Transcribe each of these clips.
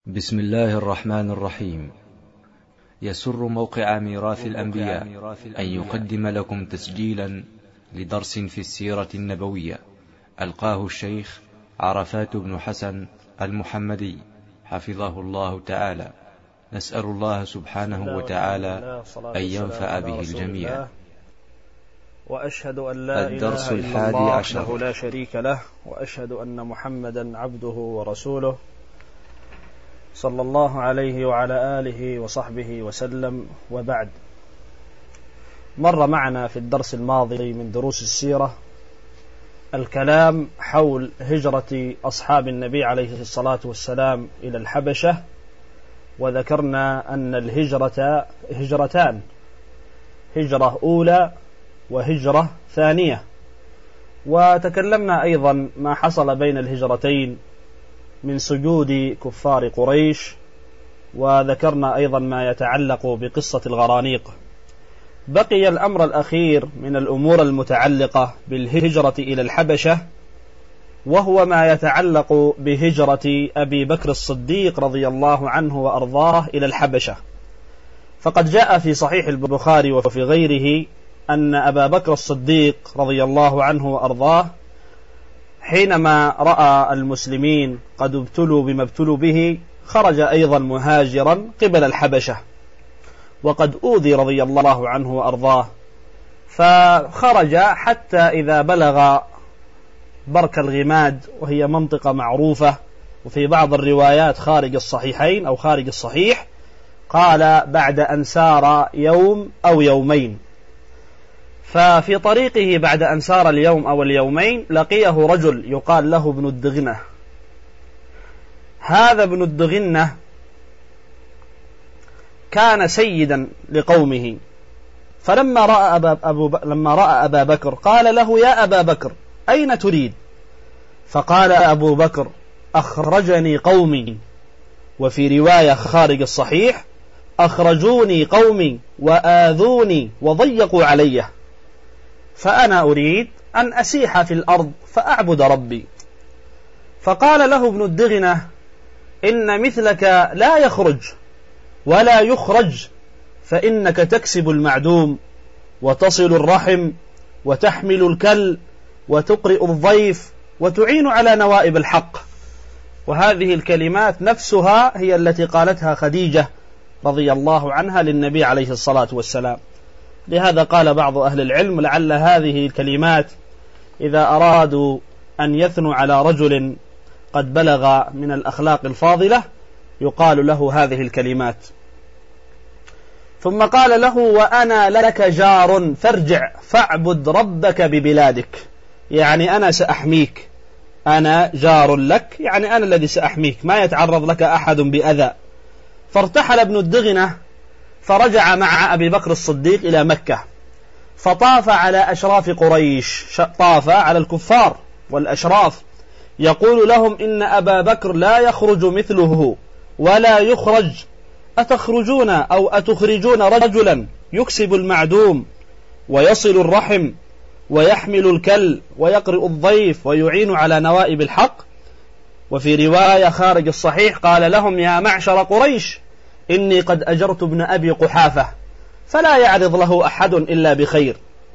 بسم الله الرحمن الرحيم. يسر موقع ميراث الأنبياء أن يقدم لكم تسجيلا لدرس في السيرة النبوية ألقاه الشيخ عرفات بن حسن المحمدي حفظه الله تعالى. نسأل الله سبحانه وتعالى أن ينفع به الجميع. وأشهد أن لا إله إلا الله وحده لا شريك له، وأشهد أن محمدا عبده ورسوله صلى الله عليه وعلى آله وصحبه وسلم، وبعد. مر معنا في الدرس الماضي من دروس السيرة الكلام حول هجرة أصحاب النبي عليه الصلاة والسلام إلى الحبشة، وذكرنا أن الهجرة هجرتان، هجرة أولى وهجرة ثانية، وتكلمنا أيضا ما حصل بين الهجرتين من سجود كفار قريش، وذكرنا أيضا ما يتعلق بقصة الغرانيق. بقي الأمر الأخير من الأمور المتعلقة بالهجرة إلى الحبشة، وهو ما يتعلق بهجرة أبي بكر الصديق رضي الله عنه وأرضاه إلى الحبشة. فقد جاء في صحيح البخاري وفي غيره أن أبا بكر الصديق رضي الله عنه وأرضاه حينما رأى المسلمين قد ابتلوا بما ابتلوا به خرج أيضا مهاجرا قبل الحبشة، وقد أوذي رضي الله عنه وأرضاه، فخرج حتى إذا بلغ برك الغماد، وهي منطقة معروفة وفي بعض الروايات خارج الصحيحين أو خارج الصحيح، قال بعد أن سار يوم أو يومين. ففي طريقه بعد أن سار اليوم أو اليومين لقيه رجل يقال له ابن الدغنة. هذا ابن الدغنة كان سيدا لقومه، فلما رأى أبا بكر قال له: يا أبا بكر، أين تريد؟ فقال أبو بكر: أخرجني قومي، وفي رواية خارج الصحيح: أخرجوني قومي وآذوني وضيقوا علي، فأنا أريد أن أسيح في الأرض فأعبد ربي. فقال له ابن الدغنة: إن مثلك لا يخرج ولا يخرج، فإنك تكسب المعدوم وتصل الرحم وتحمل الكل وتقرئ الضيف وتعين على نوائب الحق. وهذه الكلمات نفسها هي التي قالتها خديجة رضي الله عنها للنبي عليه الصلاة والسلام. لهذا قال بعض أهل العلم: لعل هذه الكلمات إذا أرادوا أن يثنوا على رجل قد بلغ من الأخلاق الفاضلة يقال له هذه الكلمات. ثم قال له: وأنا لك جار فارجع فاعبد ربك ببلادك، يعني أنا سأحميك، أنا جار لك، يعني أنا الذي سأحميك، ما يتعرض لك أحد بأذى. فارتحل ابن الدغنة فرجع مع أبي بكر الصديق إلى مكة، فطاف على أشراف قريش، طاف على الكفار والأشراف، يقول لهم: إن أبا بكر لا يخرج مثله ولا يخرج، أتخرجون أو أتخرجون رجلا يكسب المعدوم ويصل الرحم ويحمل الكل ويقرئ الضيف ويعين على نوائب الحق؟ وفي رواية خارج الصحيح قال لهم: يا معشر قريش، إني قد أجرت ابن أبي قحافة فلا يعرض له أحد إلا بخير.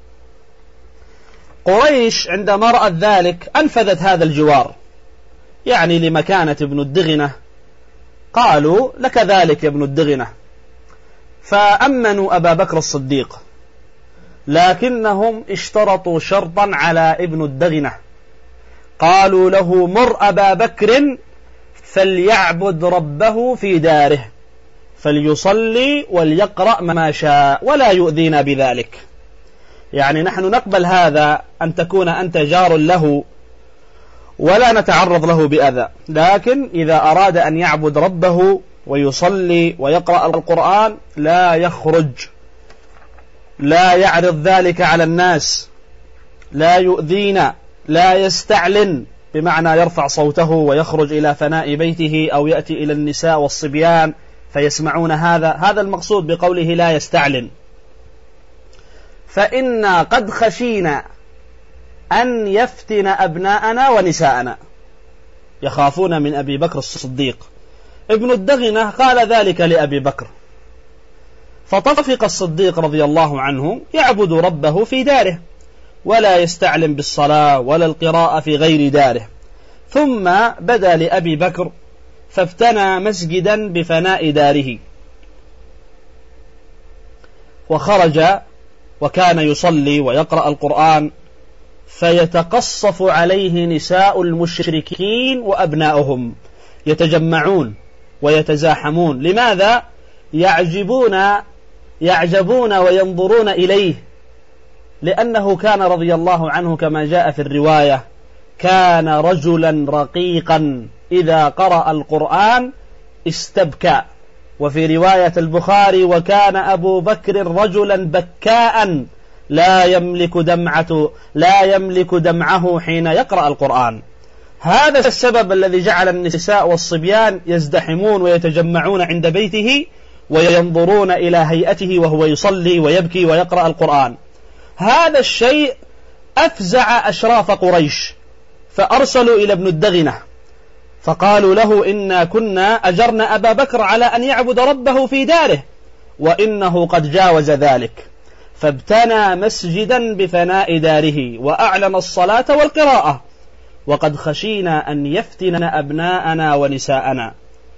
قريش عندما رأت ذلك أنفذت هذا الجوار، يعني لمكانة ابن الدغنة، قالوا: لك ذلك يا ابن الدغنة. فأمنوا أبا بكر الصديق، لكنهم اشترطوا شرطا على ابن الدغنة، قالوا له: مر أبا بكر فليعبد ربه في داره، فليصلي وليقرأ ما شاء ولا يؤذينا بذلك. يعني نحن نقبل هذا، أن تكون أنت جار له ولا نتعرض له بأذى، لكن إذا أراد أن يعبد ربه ويصلي ويقرأ القرآن لا يخرج، لا يعرض ذلك على الناس، لا يؤذينا، لا يستعلن، بمعنى يرفع صوته ويخرج إلى فناء بيته أو يأتي إلى النساء والصبيان فيسمعون هذا المقصود بقوله لا يستعلن. فإنا قد خشينا أن يفتن أبناءنا ونساءنا، يخافون من أبي بكر الصديق ابن الدغنة قال ذلك لأبي بكر، فطفق الصديق رضي الله عنه يعبد ربه في داره ولا يستعلم بالصلاة ولا القراءة في غير داره. ثم بدا لأبي بكر فابتنى مسجدا بفناء داره، وخرج وكان يصلي ويقرأ القرآن، فيتقصف عليه نساء المشركين وأبناؤهم يتجمعون ويتزاحمون. لماذا؟ يعجبون وينظرون إليه، لأنه كان رضي الله عنه كما جاء في الرواية كان رجلا رقيقا إذا قرأ القرآن استبكى. وفي رواية البخاري وكان أبو بكر رجلا بكاء لا يملك دمعه حين يقرأ القرآن. هذا السبب الذي جعل النساء والصبيان يزدحمون ويتجمعون عند بيته وينظرون إلى هيئته وهو يصلي ويبكي ويقرأ القرآن. هذا الشيء أفزع أشراف قريش، فأرسلوا إلى ابن الدغنة فقالوا له إنا كنا أجرنا أبا بكر على أن يعبد ربه في داره وإنه قد جاوز ذلك، فابتنى مسجدا بفناء داره وأعلن الصلاة والقراءة، وقد خشينا أن يفتن أبناءنا ونساءنا،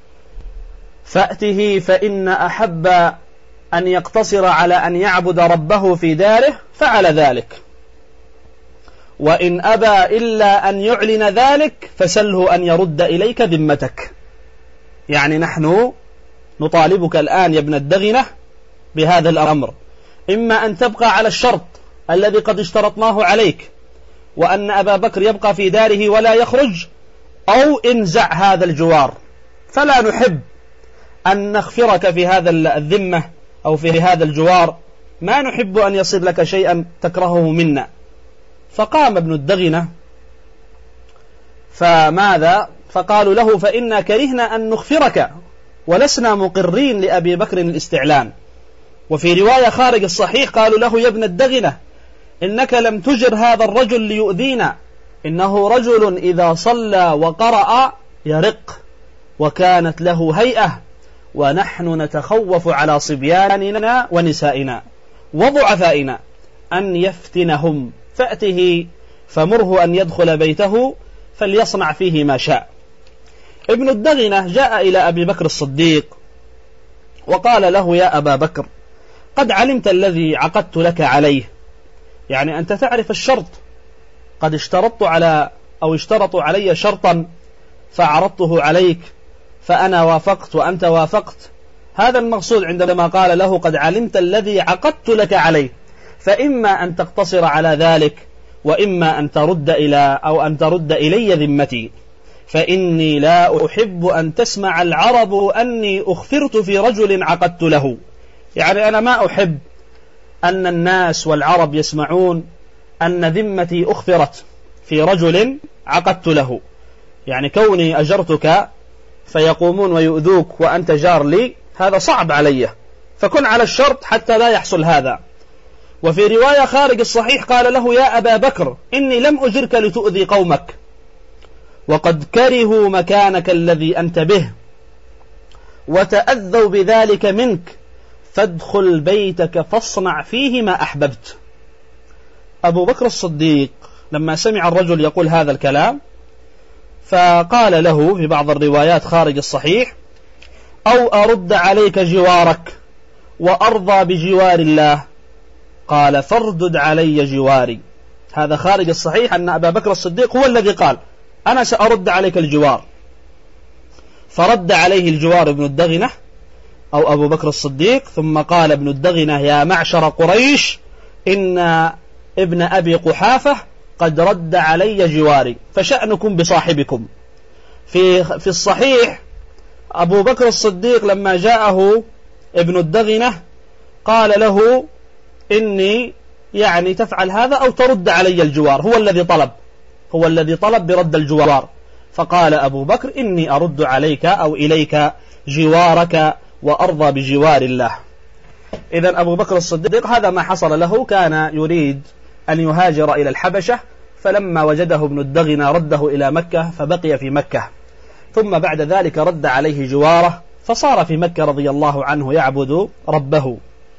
فأته فإن أحب أن يقتصر على أن يعبد ربه في داره فعل ذلك، وإن أبى إلا أن يعلن ذلك فسله أن يرد إليك ذمتك. يعني نحن نطالبك الآن يا ابن الدغنة بهذا الأمر، إما أن تبقى على الشرط الذي قد اشترطناه عليك وأن أبا بكر يبقى في داره ولا يخرج، أو انزع هذا الجوار، فلا نحب أن نغفرك في هذا الذمة أو في هذا الجوار، ما نحب أن يصير لك شيئا تكرهه منا. فقام ابن الدغنة فماذا؟ فقالوا له فإنا كرهنا أن نغفرك ولسنا مقرين لأبي بكر الاستعلان. وفي رواية خارج الصحيح قالوا له يا ابن الدغنة إنك لم تجر هذا الرجل ليؤذينا، إنه رجل إذا صلى وقرأ يرق، وكانت له هيئة، ونحن نتخوف على صبياننا ونسائنا وضعفائنا أن يفتنهم، فأته فمره أن يدخل بيته فليصنع فيه ما شاء. ابن الدغنة جاء إلى أبي بكر الصديق وقال له يا أبا بكر قد علمت الذي عقدت لك عليه، يعني أنت تعرف الشرط، قد اشترطوا علي شرطا فعرضته عليك فأنا وافقت وأنت وافقت. هذا المقصود عندما قال له قد علمت الذي عقدت لك عليه، فإما أن تقتصر على ذلك وإما أن ترد إلي ذمتي، فإني لا أحب أن تسمع العرب أني أخفرت في رجل عقدت له. يعني أنا ما أحب أن الناس والعرب يسمعون أن ذمتي أخفرت في رجل عقدت له، يعني كوني أجرتك فيقومون ويؤذوك وأنت جار لي، هذا صعب علي، فكن على الشرط حتى لا يحصل هذا. وفي رواية خارج الصحيح قال له يا أبا بكر إني لم أجرك لتؤذي قومك، وقد كرهوا مكانك الذي أنت به وتأذوا بذلك منك، فادخل بيتك فاصنع فيه ما أحببت. أبو بكر الصديق لما سمع الرجل يقول هذا الكلام فقال له في بعض الروايات خارج الصحيح أو أرد عليك جوارك وأرضى بجوار الله، قال فاردد علي جواري. هذا خارج الصحيح أن أبا بكر الصديق هو الذي قال أنا سأرد عليك الجوار، فرد عليه الجوار ابن الدغنة أو أبو بكر الصديق، ثم قال ابن الدغنة يا معشر قريش إن ابن أبي قحافة قد رد علي جواري فشأنكم بصاحبكم. في الصحيح أبو بكر الصديق لما جاءه ابن الدغنة قال له إني يعني تفعل هذا أو ترد علي الجوار، هو الذي طلب برد الجوار، فقال أبو بكر إني أرد عليك أو إليك جوارك وأرضى بجوار الله. إذن أبو بكر الصديق هذا ما حصل له، كان يريد أن يهاجر إلى الحبشة، فلما وجده ابن الدغنة رده إلى مكة فبقي في مكة. ثم بعد ذلك رد عليه جواره فصار في مكة رضي الله عنه يعبد ربه.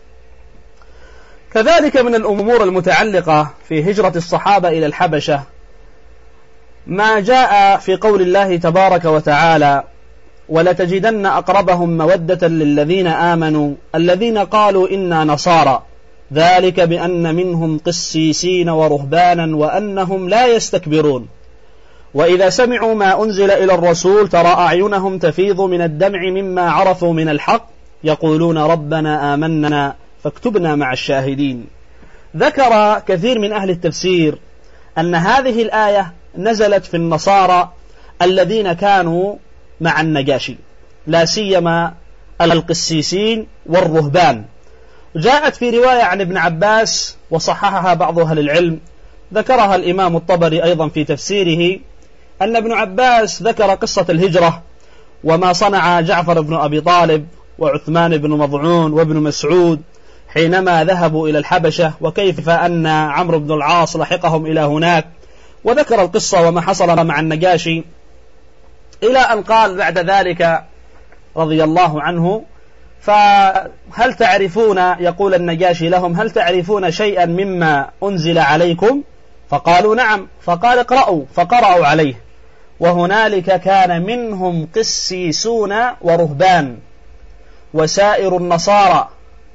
كذلك من الأمور المتعلقة في هجرة الصحابة إلى الحبشة ما جاء في قول الله تبارك وتعالى: ولتجدن أقربهم مودة للذين آمنوا الذين قالوا إنا نصارى ذلك بأن منهم قسيسين ورهبانا وأنهم لا يستكبرون وإذا سمعوا ما أنزل إلى الرسول ترى أعينهم تفيض من الدمع مما عرفوا من الحق يقولون ربنا آمنا فاكتبنا مع الشاهدين. ذكر كثير من أهل التفسير أن هذه الآية نزلت في النصارى الذين كانوا مع النجاشي، لا سيما القسيسين والرهبان. جاءت في رواية عن ابن عباس وصححها بعض أهل العلم، ذكرها الإمام الطبري أيضا في تفسيره، أن ابن عباس ذكر قصة الهجرة وما صنع جعفر بن أبي طالب وعثمان بن مضعون وابن مسعود حينما ذهبوا إلى الحبشة، وكيف أن عمرو بن العاص لحقهم إلى هناك، وذكر القصة وما حصل مع النجاشي، إلى أن قال بعد ذلك رضي الله عنه: فهل تعرفون، يقول النجاشي لهم: هل تعرفون شيئا مما أنزل عليكم؟ فقالوا نعم. فقال: اقرأوا. فقرأوا عليه، وهنالك كان منهم قسيسون ورهبان وسائر النصارى،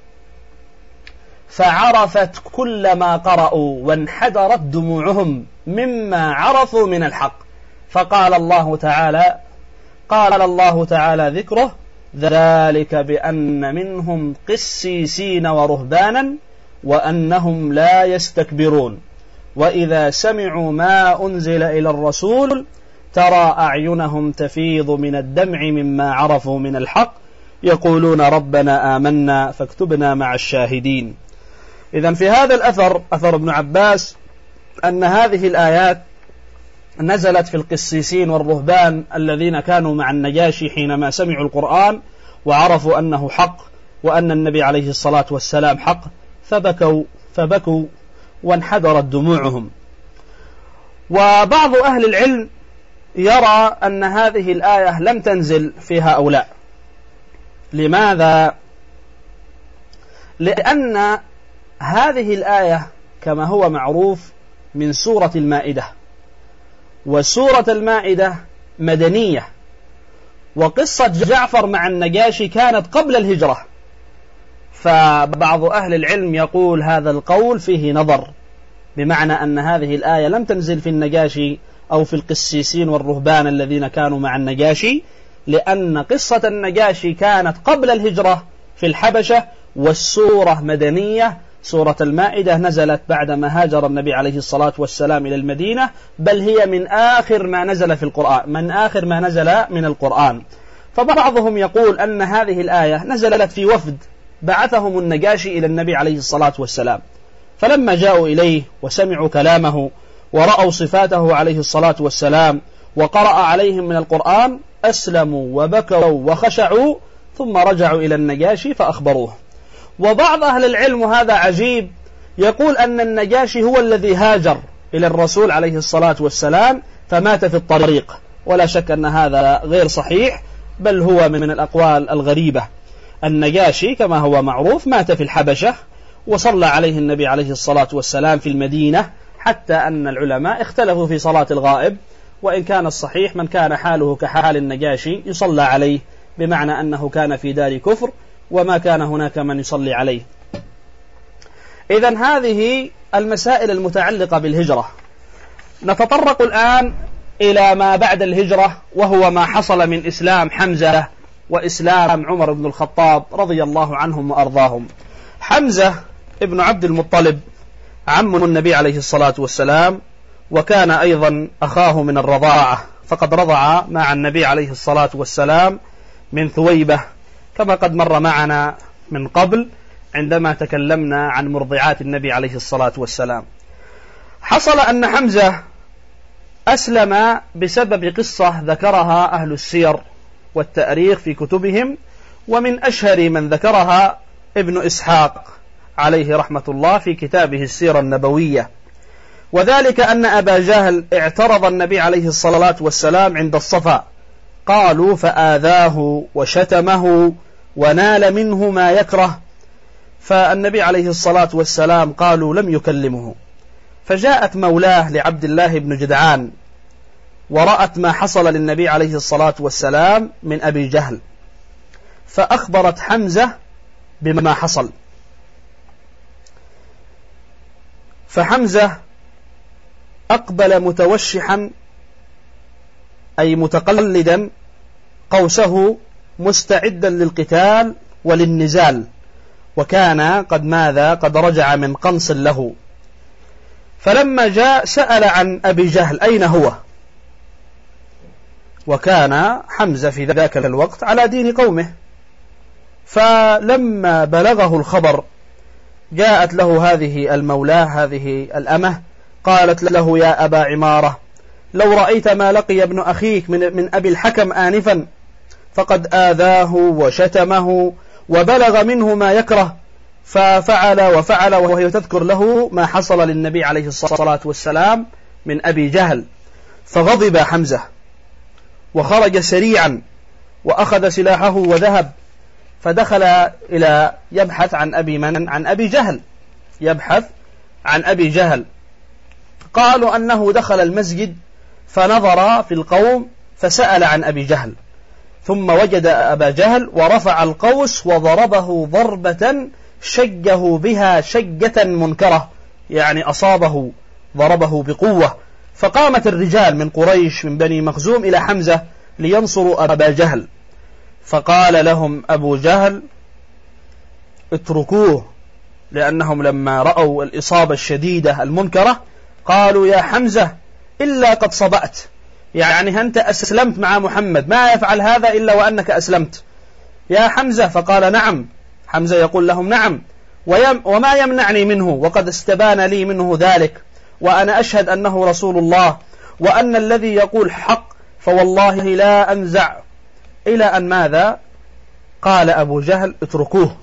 فعرفت كل ما قرأوا وانحدرت دموعهم مما عرفوا من الحق. فقال الله تعالى: قال الله تعالى ذكره: ذلك بأن منهم قسيسين ورهبانا وأنهم لا يستكبرون وإذا سمعوا ما أنزل إلى الرسول ترى أعينهم تفيض من الدمع مما عرفوا من الحق يقولون ربنا آمنا فاكتبنا مع الشاهدين. إذن في هذا الأثر، أثر ابن عباس، أن هذه الآيات نزلت في القسيسين والرهبان الذين كانوا مع النجاشي حينما سمعوا القرآن وعرفوا أنه حق وأن النبي عليه الصلاة والسلام حق، فبكوا وانحدرت دموعهم. وبعض أهل العلم يرى أن هذه الآية لم تنزل في هؤلاء. لماذا؟ لأن هذه الآية كما هو معروف من سورة المائدة، وسورة المائدة مدنية، وقصة جعفر مع النجاشي كانت قبل الهجرة، فبعض أهل العلم يقول هذا القول فيه نظر، بمعنى أن هذه الآية لم تنزل في النجاشي أو في القسيسين والرهبان الذين كانوا مع النجاشي، لأن قصة النجاشي كانت قبل الهجرة في الحبشة، والسورة مدنية. سورة المائدة نزلت بعدما هاجر النبي عليه الصلاة والسلام إلى المدينة، بل هي من آخر ما نزل في القرآن، من آخر ما نزل من القرآن. فبعضهم يقول أن هذه الآية نزلت في وفد بعثهم النجاشي إلى النبي عليه الصلاة والسلام، فلما جاءوا إليه وسمعوا كلامه ورأوا صفاته عليه الصلاة والسلام وقرأ عليهم من القرآن أسلموا وبكوا وخشعوا، ثم رجعوا إلى النجاشي فأخبروه. وبعض أهل العلم، وهذا عجيب، يقول أن النجاشي هو الذي هاجر إلى الرسول عليه الصلاة والسلام فمات في الطريق، ولا شك أن هذا غير صحيح، بل هو من الأقوال الغريبة. النجاشي كما هو معروف مات في الحبشة، وصلى عليه النبي عليه الصلاة والسلام في المدينة، حتى أن العلماء اختلفوا في صلاة الغائب، وإن كان الصحيح من كان حاله كحال النجاشي يصلى عليه، بمعنى أنه كان في دار كفر وما كان هناك من يصلي عليه. إذن هذه المسائل المتعلقة بالهجرة. نتطرق الآن إلى ما بعد الهجرة، وهو ما حصل من إسلام حمزة وإسلام عمر بن الخطاب رضي الله عنهم وأرضاهم. حمزة ابن عبد المطلب عم النبي عليه الصلاة والسلام، وكان أيضا أخاه من الرضاعة، فقد رضع مع النبي عليه الصلاة والسلام من ثويبة، كما قد مر معنا من قبل عندما تكلمنا عن مرضعات النبي عليه الصلاة والسلام. حصل أن حمزة أسلم بسبب قصة ذكرها أهل السير والتاريخ في كتبهم، ومن أشهر من ذكرها ابن إسحاق عليه رحمة الله في كتابه السيرة النبوية، وذلك أن أبا جهل اعترض النبي عليه الصلاة والسلام عند الصفا قالوا فآذاه وشتمه ونال منه ما يكره. فالنبي عليه الصلاة والسلام قالوا لم يكلمه. فجاءت مولاه لعبد الله بن جدعان ورأت ما حصل للنبي عليه الصلاة والسلام من أبي جهل، فأخبرت حمزة بما حصل. فحمزة أقبل متوشحا أي متقلدا قوسه مستعدا للقتال وللنزال، وكان قد رجع من قنص له. فلما جاء سأل عن أبي جهل أين هو، وكان حمزة في ذاك الوقت على دين قومه. فلما بلغه الخبر جاءت له هذه المولاه هذه الأمة قالت له يا أبا عمارة لو رأيت ما لقي ابن أخيك من أبي الحكم آنفا، فقد آذاه وشتمه وبلغ منه ما يكره، ففعل وفعل، وهي تذكر له ما حصل للنبي عليه الصلاة والسلام من أبي جهل. فغضب حمزة وخرج سريعا وأخذ سلاحه وذهب، فدخل إلى يبحث عن أبي جهل، يبحث عن أبي جهل. قالوا أنه دخل المسجد فنظر في القوم فسأل عن أبي جهل، ثم وجد أبا جهل ورفع القوس وضربه ضربة شجه بها شجة منكرة، يعني أصابه ضربه بقوة. فقامت الرجال من قريش من بني مخزوم إلى حمزة لينصروا أبا جهل، فقال لهم أبو جهل اتركوه، لأنهم لما رأوا الإصابة الشديدة المنكرة قالوا يا حمزة إلا قد صبأت، يعني أنت أسلمت مع محمد، ما يفعل هذا إلا وأنك أسلمت يا حمزة. فقال نعم. حمزة يقول لهم نعم، وما يمنعني منه، وقد استبان لي منه ذلك، وأنا أشهد أنه رسول الله، وأن الذي يقول حق، فوالله لا أنزع. إلى أن ماذا؟ قال أبو جهل اتركوه،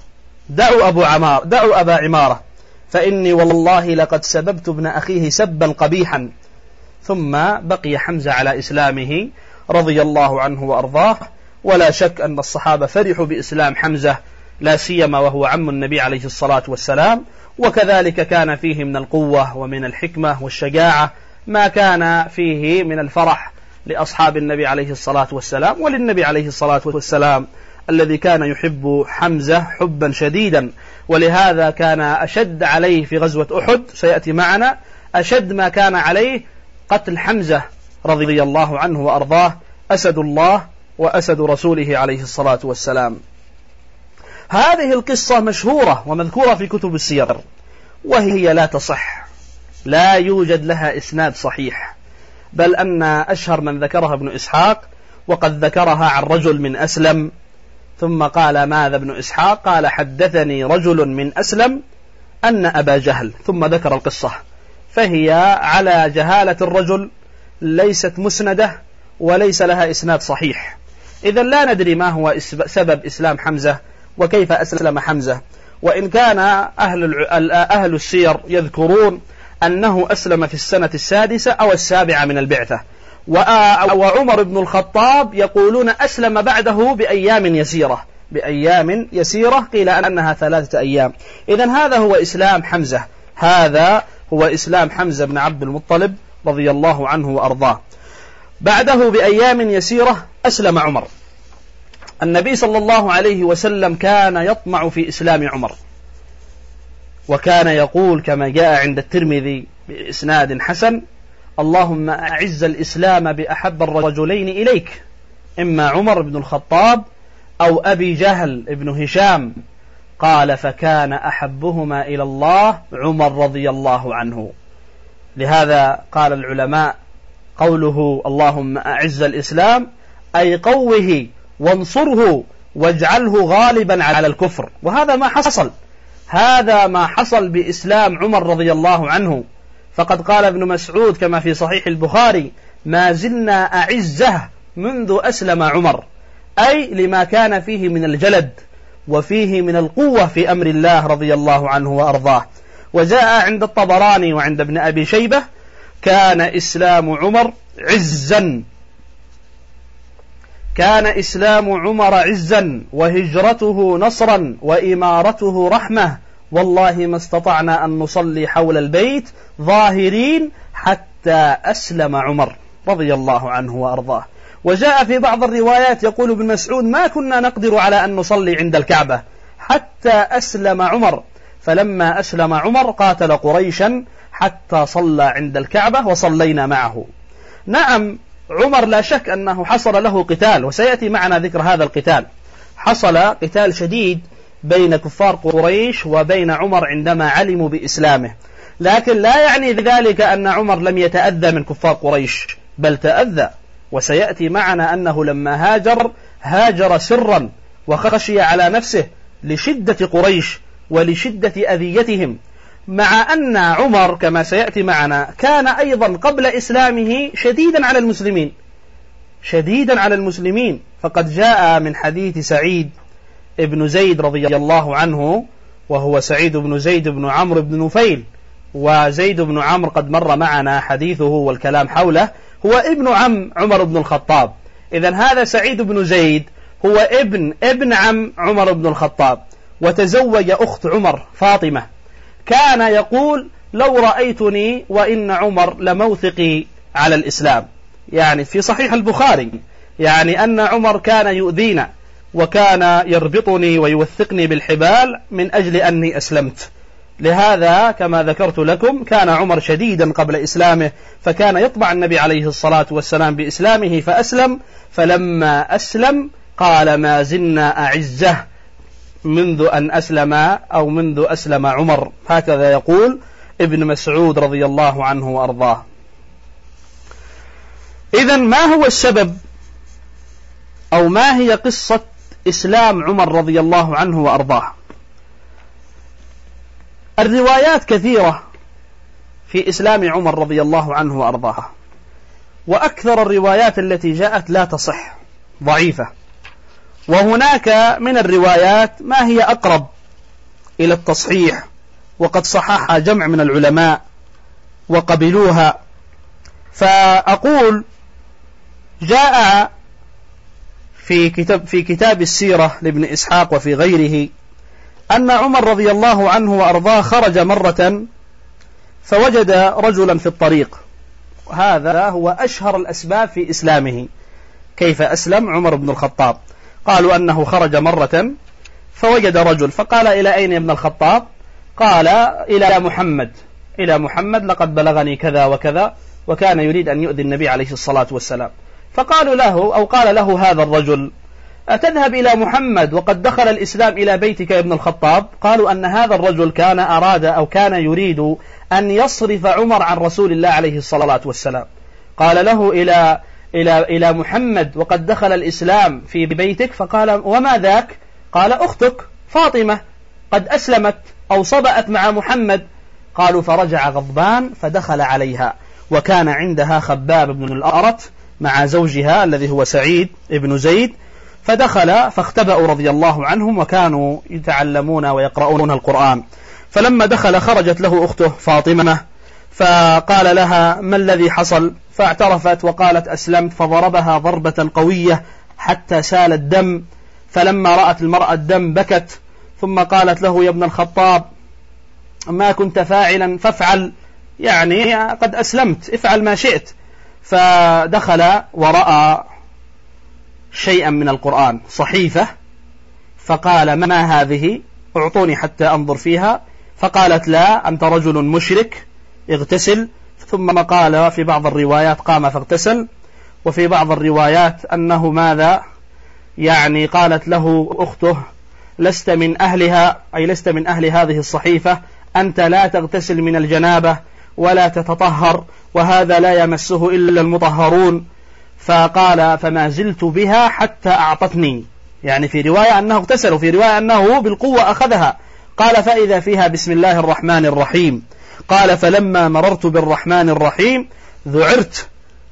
دعوا أبا عمارة، فإني والله لقد سببت ابن أخيه سبا قبيحا. ثم بقي حمزة على إسلامه رضي الله عنه وأرضاه. ولا شك أن الصحابة فرحوا بإسلام حمزة، لا سيما وهو عم النبي عليه الصلاة والسلام، وكذلك كان فيه من القوة ومن الحكمة والشجاعة ما كان فيه من الفرح لأصحاب النبي عليه الصلاة والسلام وللنبي عليه الصلاة والسلام، الذي كان يحب حمزة حبا شديدا. ولهذا كان أشد عليه في غزوة أحد، سيأتي معنا، أشد ما كان عليه قتل حمزة رضي الله عنه وأرضاه، أسد الله وأسد رسوله عليه الصلاة والسلام. هذه القصة مشهورة ومذكورة في كتب السير، وهي لا تصح، لا يوجد لها إسناد صحيح، بل أن أشهر من ذكرها ابن إسحاق، وقد ذكرها عن رجل من أسلم. ثم قال ماذا ابن إسحاق؟ قال حدثني رجل من أسلم أن أبا جهل، ثم ذكر القصة، فهي على جهالة الرجل، ليست مسندة وليس لها إسناد صحيح. إذن لا ندري ما هو سبب إسلام حمزة وكيف أسلم حمزة. وإن كان أهل السير يذكرون أنه أسلم في السنة 6 أو 7 من البعثة، وعمر بن الخطاب يقولون أسلم بعده بأيام يسيرة، قيل أنها 3 أيام. إذن هذا هو إسلام حمزة، هذا هو إسلام حمزة بن عبد المطلب رضي الله عنه وأرضاه. بعده بأيام يسيرة أسلم عمر. النبي صلى الله عليه وسلم كان يطمع في إسلام عمر، وكان يقول كما جاء عند الترمذي بإسناد حسن: اللهم أعز الإسلام بأحب الرجلين إليك، إما عمر بن الخطاب أو أبي جهل بن هشام. قال: فكان أحبهما إلى الله عمر رضي الله عنه. لهذا قال العلماء قوله اللهم أعز الإسلام أي قوه وانصره واجعله غالبا على الكفر. وهذا ما حصل، هذا ما حصل بإسلام عمر رضي الله عنه. فقد قال ابن مسعود كما في صحيح البخاري: ما زلنا أعزه منذ أسلم عمر، أي لما كان فيه من الجلد وفيه من القوة في أمر الله رضي الله عنه وأرضاه. وجاء عند الطبراني وعند ابن أبي شيبة: كان إسلام عمر عزا، كان إسلام عمر عزا وهجرته نصرا وإمارته رحمة، والله ما استطعنا أن نصلي حول البيت ظاهرين حتى أسلم عمر رضي الله عنه وأرضاه. وجاء في بعض الروايات يقول ابن مسعود: ما كنا نقدر على أن نصلي عند الكعبة حتى أسلم عمر، فلما أسلم عمر قاتل قريشا حتى صلى عند الكعبة وصلينا معه. نعم، عمر لا شك أنه حصل له قتال، وسيأتي معنا ذكر هذا القتال. حصل قتال شديد بين كفار قريش وبين عمر عندما علموا بإسلامه، لكن لا يعني ذلك أن عمر لم يتأذى من كفار قريش، بل تأذى. وسيأتي معنا أنه لما هاجر سرا وخشي على نفسه لشدة قريش ولشدة أذيتهم، مع أن عمر كما سيأتي معنا كان أيضا قبل إسلامه شديدا على المسلمين. فقد جاء من حديث سعيد ابن زيد رضي الله عنه، وهو سعيد بن زيد بن عمرو بن نفيل، وزيد بن عمرو قد مر معنا حديثه والكلام حوله، هو ابن عم عمر بن الخطاب. إذن هذا سعيد بن زيد هو ابن عم عمر بن الخطاب، وتزوج أخت عمر فاطمة. كان يقول: لو رأيتني وإن عمر لموثقي على الإسلام، يعني في صحيح البخاري، يعني أن عمر كان يؤذينا وكان يربطني ويوثقني بالحبال من أجل أني أسلمت. لهذا كما ذكرت لكم كان عمر شديدا قبل إسلامه، فكان يطبع النبي عليه الصلاة والسلام بإسلامه فأسلم، فلما أسلم قال: ما زلنا أعزه منذ أن أسلم أو منذ أسلم عمر. هكذا يقول ابن مسعود رضي الله عنه وأرضاه. إذن ما هو السبب أو ما هي قصة إسلام عمر رضي الله عنه وأرضاه؟ الروايات كثيرة في إسلام عمر رضي الله عنه وأرضاه، وأكثر الروايات التي جاءت لا تصح، ضعيفة. وهناك من الروايات ما هي أقرب إلى التصحيح، وقد صححها جمع من العلماء وقبلوها. فأقول: جاء في كتاب السيرة لابن إسحاق وفي غيره أن عمر رضي الله عنه وأرضاه خرج مرة فوجد رجلا في الطريق، وهذا هو أشهر الأسباب في إسلامه. كيف أسلم عمر بن الخطاب؟ قالوا أنه خرج مرة فوجد رجل فقال: إلى أين يا ابن الخطاب؟ قال: إلى محمد لقد بلغني كذا وكذا، وكان يريد أن يؤذي النبي عليه الصلاة والسلام. فقالوا له أو قال له هذا الرجل: أتذهب إلى محمد وقد دخل الإسلام إلى بيتك يا ابن الخطاب؟ قالوا أن هذا الرجل كان أراد أو كان يريد أن يصرف عمر عن رسول الله عليه الصلاة والسلام. قال له: إلى محمد وقد دخل الإسلام في بيتك. فقال: وما ذاك؟ قال: أختك فاطمة قد أسلمت أو صبأت مع محمد. قالوا: فرجع غضبان فدخل عليها، وكان عندها خباب بن الأرت مع زوجها الذي هو سعيد بن زيد، فدخل فاختبأوا رضي الله عنهم، وكانوا يتعلمون ويقرؤون القرآن. فلما دخل خرجت له أخته فاطمة، فقال لها: ما الذي حصل؟ فاعترفت وقالت: أسلمت. فضربها ضربة قوية حتى سال الدم، فلما رأت المرأة الدم بكت، ثم قالت له: يا ابن الخطاب ما كنت فاعلا فافعل، يعني قد أسلمت، افعل ما شئت. فدخل ورأى شيئا من القرآن، صحيفة، فقال: ما هذه؟ اعطوني حتى أنظر فيها. فقالت: لا، أنت رجل مشرك، اغتسل. ثم قال في بعض الروايات قام فاغتسل، وفي بعض الروايات أنه ماذا؟ يعني قالت له أخته: لست من أهلها، أي لست من أهل هذه الصحيفة، أنت لا تغتسل من الجنابة ولا تتطهر، وهذا لا يمسه إلا المطهرون. فقال: فما زلت بها حتى أعطتني، يعني في رواية أنه اغتسل وفي رواية أنه بالقوة أخذها. قال: فإذا فيها بسم الله الرحمن الرحيم. قال: فلما مررت بالرحمن الرحيم ذعرت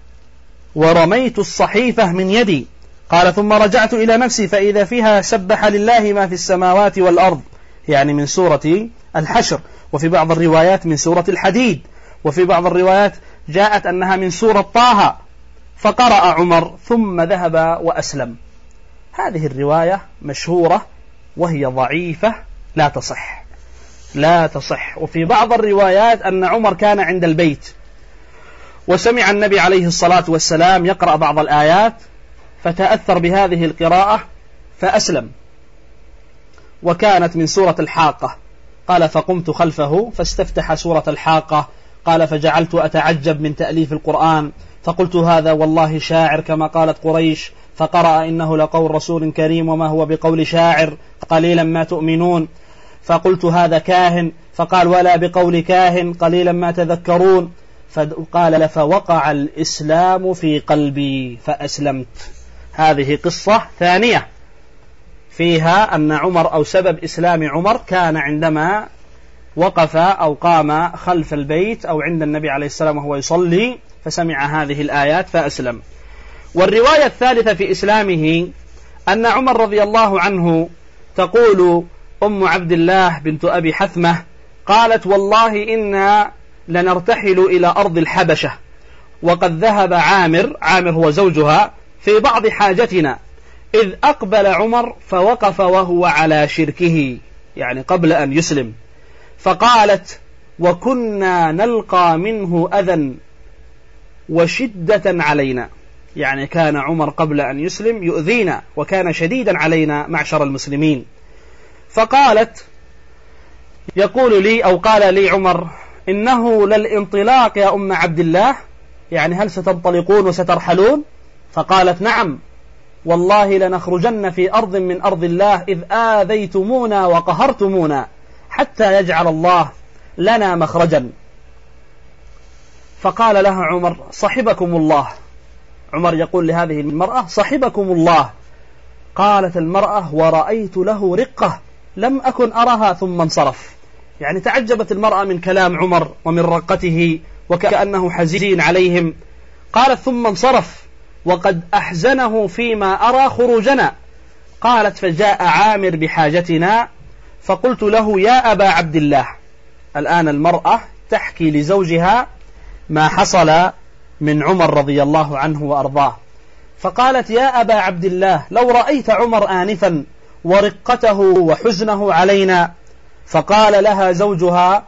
ورميت الصحيفة من يدي. قال: ثم رجعت إلى نفسي فإذا فيها سبح لله ما في السماوات والأرض، يعني من سورة الحشر، وفي بعض الروايات من سورة الحديد، وفي بعض الروايات جاءت أنها من سورة طه. فقرأ عمر ثم ذهب وأسلم. هذه الرواية مشهورة وهي ضعيفة لا تصح. وفي بعض الروايات أن عمر كان عند البيت وسمع النبي عليه الصلاة والسلام يقرأ بعض الآيات فتأثر بهذه القراءة فأسلم، وكانت من سورة الحاقة. قال فقمت خلفه فاستفتح سورة الحاقة، قال فجعلت أتعجب من تأليف القرآن، فقلت هذا والله شاعر كما قالت قريش، فقرأ إنه لقول رسول كريم وما هو بقول شاعر قليلا ما تؤمنون، فقلت هذا كاهن، فقال ولا بقول كاهن قليلا ما تذكرون، فقال فوقع الإسلام في قلبي فأسلمت. هذه قصة ثانية فيها أن عمر أو سبب إسلام عمر كان عندما وقف أو قام خلف البيت أو عند النبي عليه السلام وهو يصلي فسمع هذه الآيات فأسلم. والرواية الثالثة في إسلامه أن عمر رضي الله عنه تقول أم عبد الله بنت أبي حثمة قالت والله إنا لنرتحل إلى أرض الحبشة وقد ذهب عامر هو زوجها في بعض حاجتنا، إذ أقبل عمر فوقف وهو على شركه، يعني قبل أن يسلم، فقالت وكنا نلقى منه أذى وشدة علينا، يعني كان عمر قبل أن يسلم يؤذينا وكان شديدا علينا معشر المسلمين. فقالت يقول لي أو قال لي عمر إنه للانطلاق يا أم عبد الله، يعني هل ستنطلقون وسترحلون؟ فقالت نعم والله لنخرجن في أرض من أرض الله إذ آذيتمونا وقهرتمونا حتى يجعل الله لنا مخرجا. فقال لها عمر صحبكم الله، عمر يقول لهذه المرأة صحبكم الله. قالت المرأة ورأيت له رقة لم أكن أراها ثم انصرف، يعني تعجبت المرأة من كلام عمر ومن رقته وكأنه حزين عليهم. قالت ثم انصرف وقد أحزنه فيما أرى خروجنا. قالت فجاء عامر بحاجتنا فقلت له يا أبا عبد الله. الآن المرأة تحكي لزوجها ما حصل من عمر رضي الله عنه وأرضاه، فقالت يا أبا عبد الله لو رأيت عمر آنفا ورقته وحزنه علينا. فقال لها زوجها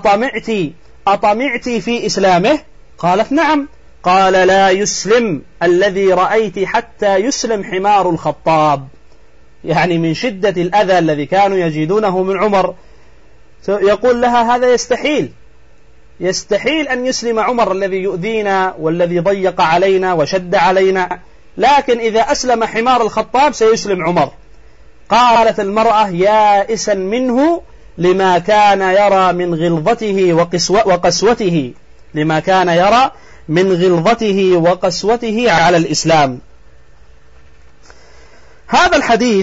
أطمعت في إسلامه؟ قالت نعم. قال لا يسلم الذي رأيت حتى يسلم حمار الخطاب، يعني من شدة الأذى الذي كانوا يجدونه من عمر يقول لها هذا يستحيل أن يسلم عمر الذي يؤذينا والذي ضيق علينا وشد علينا، لكن إذا أسلم حمار الخطاب سيسلم عمر. قالت المرأة يائسا منه لما كان يرى من غلظته وقسوته، لما كان يرى من غلظته وقسوته على الإسلام. هذا الحديث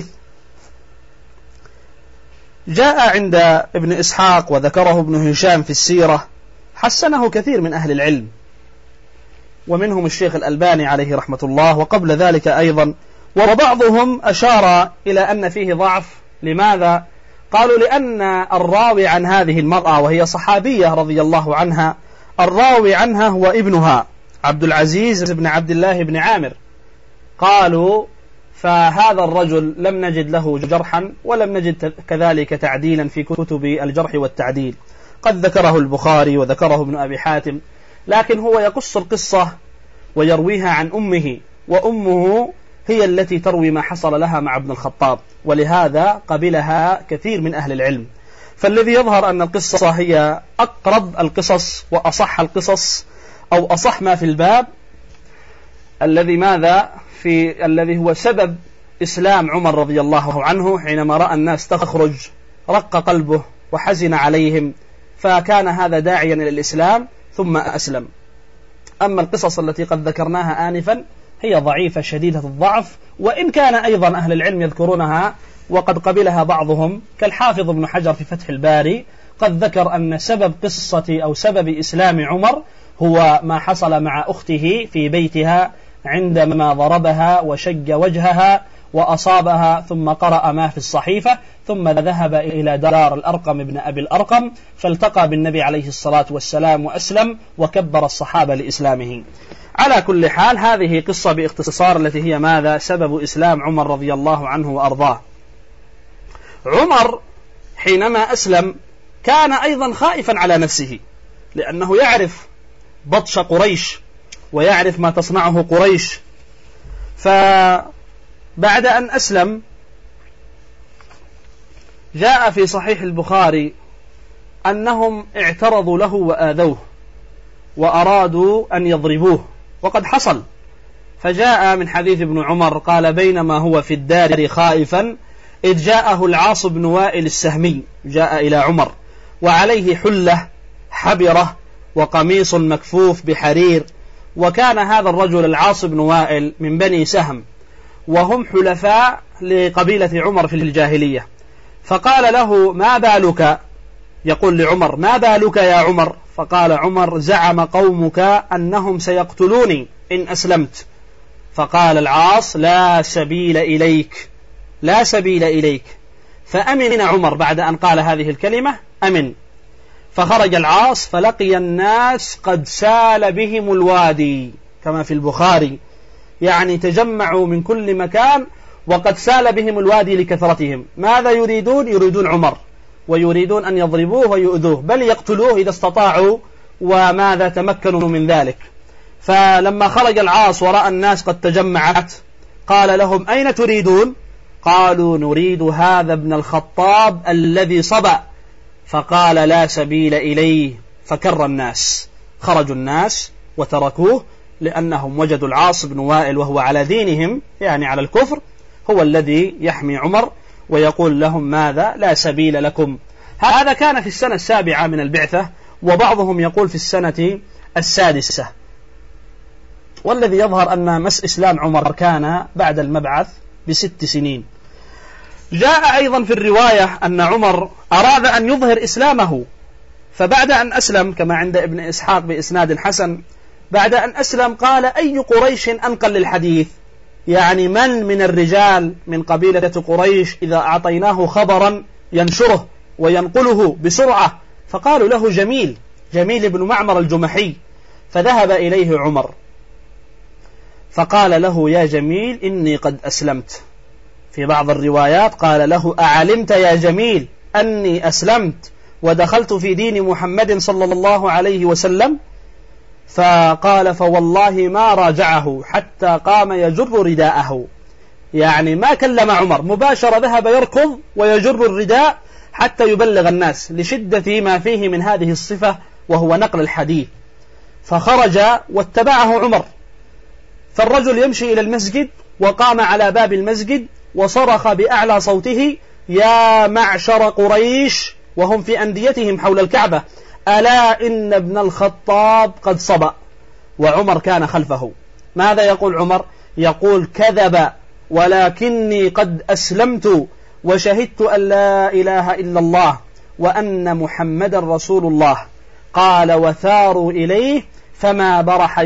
جاء عند ابن إسحاق وذكره ابن هشام في السيرة، حسنه كثير من أهل العلم ومنهم الشيخ الألباني عليه رحمة الله وقبل ذلك أيضا، وبعضهم أشار إلى أن فيه ضعف. لماذا؟ قالوا لأن الراوي عن هذه المرأة وهي صحابية رضي الله عنها، الراوي عنها هو ابنها عبد العزيز بن عبد الله بن عامر. قالوا فهذا الرجل لم نجد له جرحا ولم نجد كذلك تعديلا في كتب الجرح والتعديل، قد ذكره البخاري وذكره ابن أبي حاتم، لكن هو يقص القصة ويرويها عن أمه، وأمه هي التي تروي ما حصل لها مع ابن الخطاب، ولهذا قبلها كثير من أهل العلم. فالذي يظهر أن القصة هي أقرب القصص وأصح القصص أو أصح ما في الباب، الذي هو سبب إسلام عمر رضي الله عنه حينما رأى الناس تخرج رق قلبه وحزن عليهم، فكان هذا داعيا إلى الإسلام ثم أسلم. أما القصص التي قد ذكرناها آنفا هي ضعيفة شديدة الضعف، وإن كان أيضا أهل العلم يذكرونها وقد قبلها بعضهم كالحافظ ابن حجر في فتح الباري، قد ذكر أن سبب قصة أو سبب إسلام عمر هو ما حصل مع أخته في بيتها عندما ضربها وشج وجهها وأصابها ثم قرأ ما في الصحيفة، ثم ذهب إلى دار الأرقم ابن أبي الأرقم فالتقى بالنبي عليه الصلاة والسلام وأسلم، وكبر الصحابة لإسلامه. على كل حال هذه قصة باختصار التي هي ماذا؟ سبب إسلام عمر رضي الله عنه وأرضاه. عمر حينما أسلم كان أيضا خائفا على نفسه، لأنه يعرف بطش قريش ويعرف ما تصنعه قريش. فبعد أن أسلم جاء في صحيح البخاري أنهم اعترضوا له وآذوه وأرادوا أن يضربوه، وقد حصل. فجاء من حديث ابن عمر قال: بينما هو في الدار خائفا إذ جاءه العاص بن وائل السهمي، جاء إلى عمر وعليه حلة حبرة وقميص مكفوف بحرير، وكان هذا الرجل العاص بن وائل من بني سهم، وهم حلفاء لقبيلة عمر في الجاهلية. فقال له: ما بالك؟ يقول لعمر: ما بالك يا عمر؟ فقال عمر: زعم قومك أنهم سيقتلوني إن أسلمت. فقال العاص: لا سبيل إليك، لا سبيل إليك. فأمن عمر بعد أن قال هذه الكلمة، أمن. فخرج العاص فلقي الناس قد سال بهم الوادي، كما في البخاري، يعني تجمعوا من كل مكان وقد سال بهم الوادي لكثرتهم. ماذا يريدون؟ يريدون عمر، ويريدون أن يضربوه ويؤذوه، بل يقتلوه إذا استطاعوا، وماذا تمكنوا من ذلك. فلما خرج العاص ورأى الناس قد تجمعت قال لهم: أين تريدون؟ قالوا: نريد هذا ابن الخطاب الذي صبأ. فقال: لا سبيل إليه. فكر الناس، خرجوا الناس وتركوه، لأنهم وجدوا العاص بن وائل وهو على دينهم، يعني على الكفر، هو الذي يحمي عمر ويقول لهم: ماذا؟ لا سبيل لكم. هذا كان في السنة 7 من البعثة، وبعضهم يقول في السنة 6. والذي يظهر أن إسلام عمر كان بعد المبعث ب6 سنين. جاء أيضا في الرواية أن عمر أراد أن يظهر إسلامه، فبعد أن أسلم كما عند ابن إسحاق بإسناد حسن، بعد أن أسلم قال: أي قريش أنقل للحديث؟ يعني من الرجال من قبيلة قريش إذا أعطيناه خبرا ينشره وينقله بسرعة؟ فقالوا له: جميل بن معمر الجمحي. فذهب إليه عمر فقال له: يا جميل إني قد أسلمت. في بعض الروايات قال له: أعلمت يا جميل أني أسلمت ودخلت في دين محمد صلى الله عليه وسلم؟ فقال: فوالله ما راجعه حتى قام يجر رداءه، يعني ما كلم عمر، مباشرة ذهب يركض ويجر الرداء حتى يبلغ الناس، لشدة ما فيه من هذه الصفة وهو نقل الحديث. فخرج واتبعه عمر، فالرجل يمشي إلى المسجد، وقام على باب المسجد وصرخ بأعلى صوته: يا معشر قريش، وهم في أنديتهم حول الكعبة، ألا إن ابن الخطاب قد صبأ. وعمر كان خلفه. ماذا يقول عمر؟ يقول: كذب، ولكني قد أسلمت وشهدت أن لا إله إلا الله وأن محمد رسول الله. قال: وثاروا إليه فما برح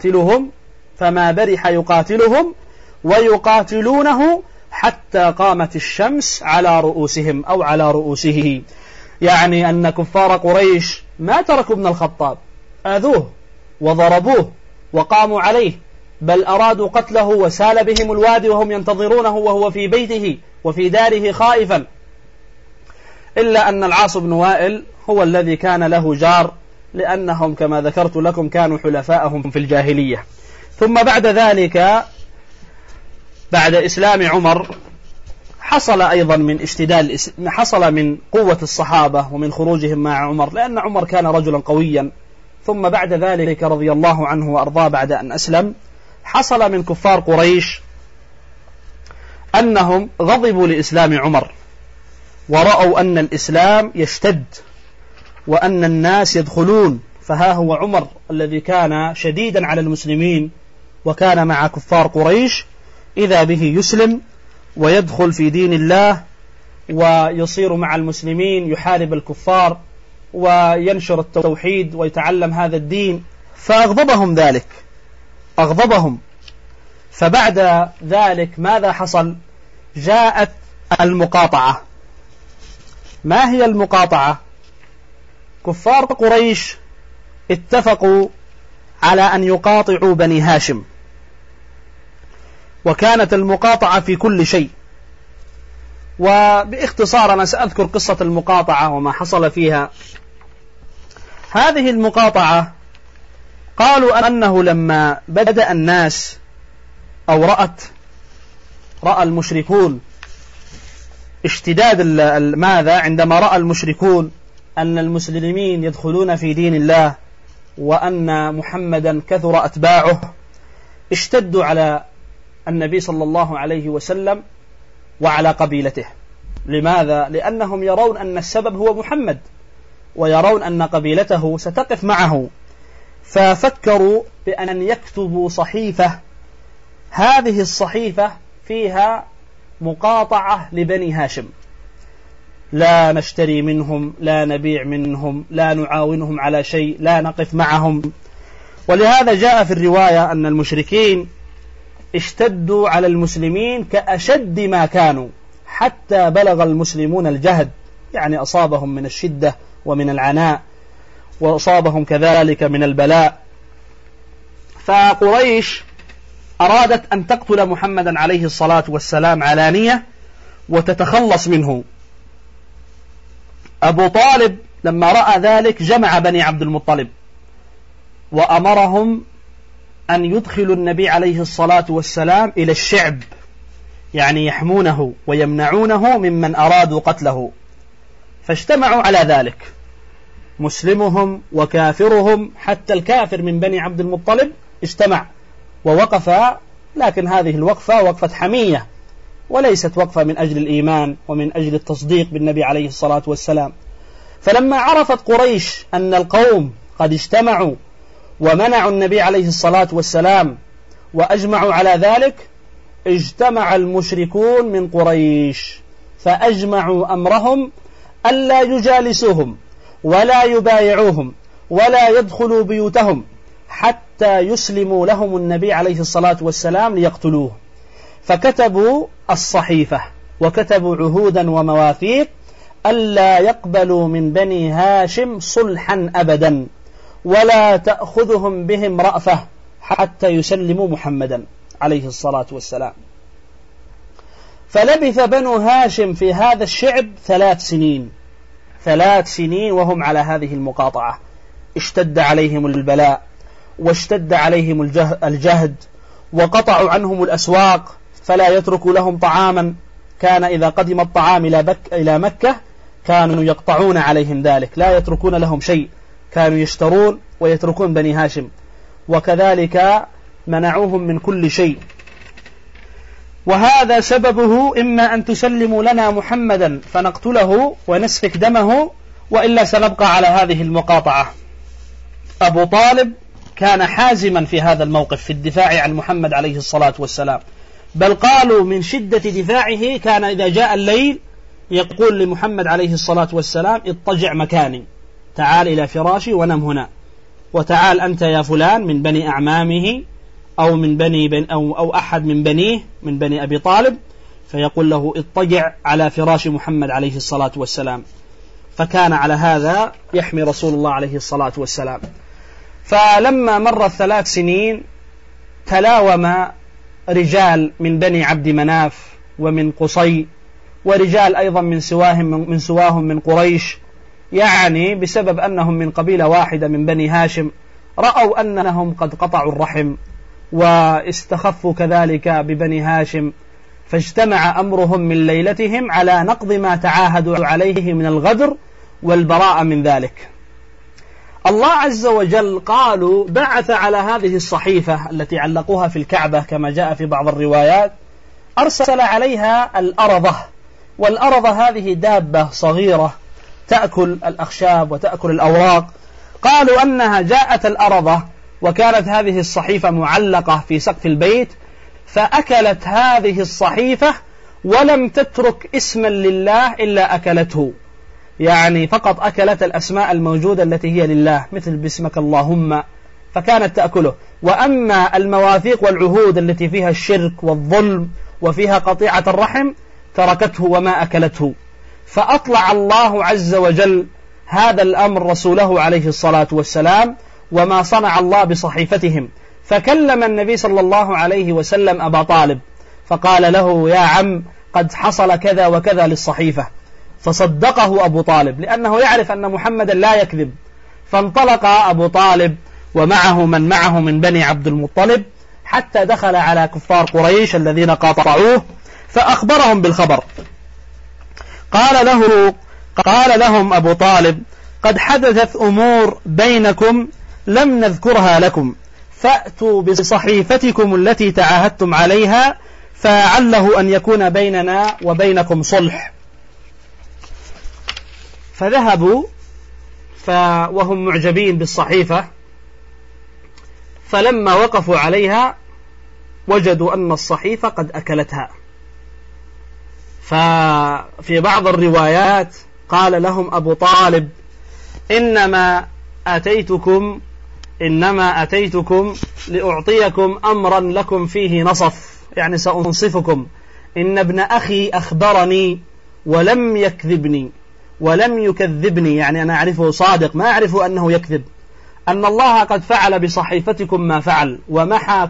يقاتلهم ويقاتلونه حتى قامت الشمس على رؤوسهم أو على رؤوسه. يعني أن كفار قريش ما تركوا ابن الخطاب، آذوه وضربوه وقاموا عليه، بل أرادوا قتله، وسال بهم الوادي وهم ينتظرونه وهو في بيته وفي داره خائفا. إلا أن العاص بن وائل هو الذي كان له جار، لأنهم كما ذكرت لكم كانوا حلفاءهم في الجاهلية. ثم بعد ذلك بعد إسلام عمر حصل أيضا حصل من قوة الصحابة ومن خروجهم مع عمر، لأن عمر كان رجلا قويا. ثم بعد ذلك رضي الله عنه وأرضاه بعد أن أسلم حصل من كفار قريش أنهم غضبوا لإسلام عمر، ورأوا أن الإسلام يشتد وأن الناس يدخلون. فها هو عمر الذي كان شديدا على المسلمين وكان مع كفار قريش، إذا به يسلم ويدخل في دين الله ويصير مع المسلمين يحارب الكفار وينشر التوحيد ويتعلم هذا الدين. فأغضبهم ذلك، أغضبهم. فبعد ذلك ماذا حصل؟ جاءت المقاطعة. ما هي المقاطعة؟ كفار قريش اتفقوا على أن يقاطعوا بني هاشم، وكانت المقاطعة في كل شيء. وباختصار أنا سأذكر قصة المقاطعة وما حصل فيها. هذه المقاطعة قالوا أنه لما بدأ الناس أو رأى المشركون اشتداد ماذا عندما رأى المشركون أن المسلمين يدخلون في دين الله وأن محمدا كثر أتباعه، اشتدوا على النبي صلى الله عليه وسلم وعلى قبيلته. لماذا؟ لأنهم يرون أن السبب هو محمد، ويرون أن قبيلته ستقف معه، ففكروا بأن يكتبوا صحيفة. هذه الصحيفة فيها مقاطعة لبني هاشم، لا نشتري منهم، لا نبيع منهم، لا نعاونهم على شيء، لا نقف معهم. ولهذا جاء في الرواية أن المشركين اشتدوا على المسلمين كأشد ما كانوا، حتى بلغ المسلمون الجهد، يعني أصابهم من الشدة ومن العناء، وأصابهم كذلك من البلاء. فقريش أرادت أن تقتل محمدا عليه الصلاة والسلام علانية وتتخلص منه. أبو طالب لما رأى ذلك جمع بني عبد المطلب وأمرهم أن يدخلوا النبي عليه الصلاة والسلام إلى الشعب، يعني يحمونه ويمنعونه ممن أرادوا قتله. فاجتمعوا على ذلك، مسلمهم وكافرهم، حتى الكافر من بني عبد المطلب اجتمع ووقف، لكن هذه الوقفة وقفة حمية وليست وقفة من أجل الإيمان ومن أجل التصديق بالنبي عليه الصلاة والسلام. فلما عرفت قريش أن القوم قد اجتمعوا ومنعوا النبي عليه الصلاة والسلام وأجمعوا على ذلك، اجتمع المشركون من قريش فأجمعوا أمرهم ألا يجالسوهم ولا يبايعوهم ولا يدخلوا بيوتهم حتى يسلموا لهم النبي عليه الصلاة والسلام ليقتلوه. فكتبوا الصحيفة وكتبوا عهودا ومواثيق ألا يقبلوا من بني هاشم صلحا أبدا، ولا تأخذهم بهم رأفة حتى يسلموا محمدا عليه الصلاة والسلام. فلبث بنو هاشم في هذا الشعب 3 سنين، 3 سنين وهم على هذه المقاطعة. اشتد عليهم البلاء واشتد عليهم الجهد، وقطعوا عنهم الأسواق فلا يتركوا لهم طعاما. كان إذا قدم الطعام إلى مكة كانوا يقطعون عليهم ذلك، لا يتركون لهم شيء، كانوا يشترون ويتركون بني هاشم، وكذلك منعوهم من كل شيء. وهذا سببه إما أن تسلموا لنا محمدا فنقتله ونسفك دمه، وإلا سنبقى على هذه المقاطعة. أبو طالب كان حازما في هذا الموقف في الدفاع عن محمد عليه الصلاة والسلام، بل قالوا من شدة دفاعه كان إذا جاء الليل يقول لمحمد عليه الصلاة والسلام: اضطجع مكاني، تعال إلى فراشي ونم هنا، وتعال أنت يا فلان من بني أعمامه أو من أو أحد من بنيه من بني أبي طالب، فيقول له اضطجع على فراش محمد عليه الصلاة والسلام. فكان على هذا يحمي رسول الله عليه الصلاة والسلام. فلما مرت 3 سنين تلاوم رجال من بني عبد مناف ومن قصي، ورجال أيضا من سواهم من قريش، يعني بسبب أنهم من قبيلة واحدة من بني هاشم، رأوا أنهم قد قطعوا الرحم واستخفوا كذلك ببني هاشم، فاجتمع أمرهم من ليلتهم على نقض ما تعاهدوا عليه من الغدر والبراءة من ذلك. الله عز وجل قالوا بعث على هذه الصحيفة التي علقوها في الكعبة كما جاء في بعض الروايات، أرسل عليها الأرضة. والأرضة هذه دابة صغيرة تأكل الأخشاب وتأكل الأوراق. قالوا أنها جاءت الأرضة وكانت هذه الصحيفة معلقة في سقف البيت، فأكلت هذه الصحيفة ولم تترك اسما لله إلا أكلته، يعني فقط أكلت الأسماء الموجودة التي هي لله، مثل باسمك اللهم، فكانت تأكله. وأما المواثيق والعهود التي فيها الشرك والظلم وفيها قطيعة الرحم تركته وما أكلته، فأطلع الله عز وجل هذا الأمر رسوله عليه الصلاة والسلام وما صنع الله بصحيفتهم، فكلم النبي صلى الله عليه وسلم أبا طالب فقال له: يا عم، قد حصل كذا وكذا للصحيفة. فصدقه أبو طالب لأنه يعرف أن محمدا لا يكذب. فانطلق أبو طالب ومعه من معه من بني عبد المطلب حتى دخل على كفار قريش الذين قاطعوه فأخبرهم بالخبر. قال لهم أبو طالب: قد حدثت أمور بينكم لم نذكرها لكم، فأتوا بصحيفتكم التي تعاهدتم عليها فعله أن يكون بيننا وبينكم صلح. فذهبوا وهم معجبين بالصحيفة، فلما وقفوا عليها وجدوا أن الصحيفة قد أكلتها. ففي بعض الروايات قال لهم أبو طالب: إنما أتيتكم لأعطيكم أمرا لكم فيه نصف، يعني سأنصفكم. إن ابن أخي أخبرني ولم يكذبني ولم يكذبني، يعني أنا أعرفه صادق ما أعرف أنه يكذب، أن الله قد فعل بصحيفتكم ما فعل ومحى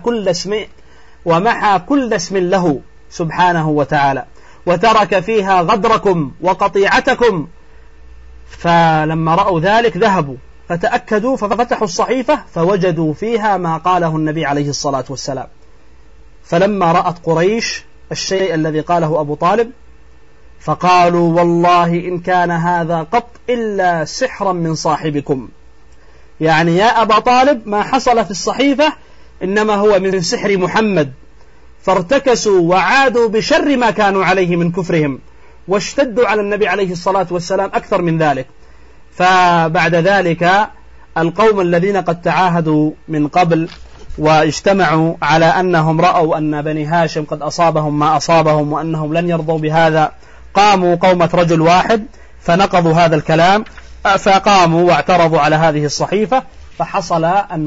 كل اسم له سبحانه وتعالى، وترك فيها غدركم وقطيعتكم. فلما رأوا ذلك ذهبوا فتأكدوا ففتحوا الصحيفة فوجدوا فيها ما قاله النبي عليه الصلاة والسلام. فلما رأت قريش الشيء الذي قاله أبو طالب فقالوا: والله إن كان هذا قط إلا سحرا من صاحبكم، يعني يا أبا طالب ما حصل في الصحيفة إنما هو من سحر محمد. فارتكسوا وعادوا بشر ما كانوا عليه من كفرهم، واشتدوا على النبي عليه الصلاة والسلام أكثر من ذلك. فبعد ذلك القوم الذين قد تعاهدوا من قبل واجتمعوا على أنهم رأوا أن بني هاشم قد أصابهم ما أصابهم وأنهم لن يرضوا بهذا، قاموا قومة رجل واحد فنقضوا هذا الكلام، فقاموا واعترضوا على هذه الصحيفة، فحصل أن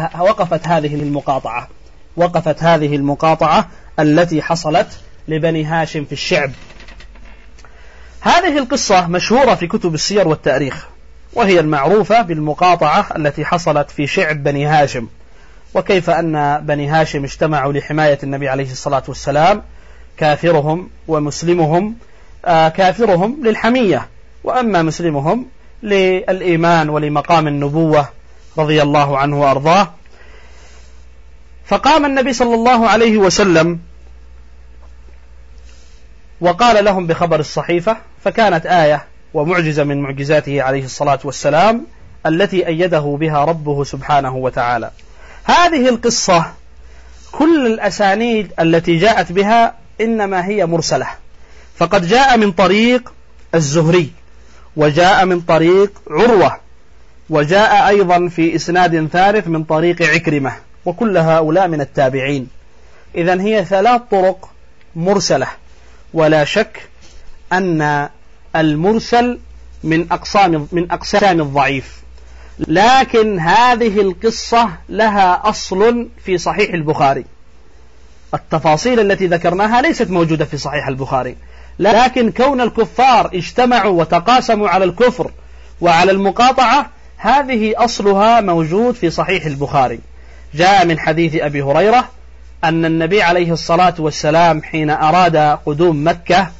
وقفت هذه المقاطعة التي حصلت لبني هاشم في الشعب. هذه القصة مشهورة في كتب السير والتاريخ، وهي المعروفة بالمقاطعة التي حصلت في شعب بني هاشم، وكيف أن بني هاشم اجتمعوا لحماية النبي عليه الصلاة والسلام، كافرهم ومسلمهم، كافرهم للحمية وأما مسلمهم للإيمان ولمقام النبوة رضي الله عنه وأرضاه. فقام النبي صلى الله عليه وسلم وقال لهم بخبر الصحيفة، فكانت آية ومعجزة من معجزاته عليه الصلاة والسلام التي أيده بها ربه سبحانه وتعالى. هذه القصة كل الأسانيد التي جاءت بها إنما هي مرسلة، فقد جاء من طريق الزهري، وجاء من طريق عروة، وجاء أيضا في إسناد ثالث من طريق عكرمة، وكل هؤلاء من التابعين. إذن هي 3 طرق مرسلة، ولا شك أن المرسل من أقسام الضعيف، لكن هذه القصة لها أصل في صحيح البخاري. التفاصيل التي ذكرناها ليست موجودة في صحيح البخاري، لكن كون الكفار اجتمعوا وتقاسموا على الكفر وعلى المقاطعة هذه أصلها موجود في صحيح البخاري. جاء من حديث أبي هريرة أن النبي عليه الصلاة والسلام حين أراد قدوم مكة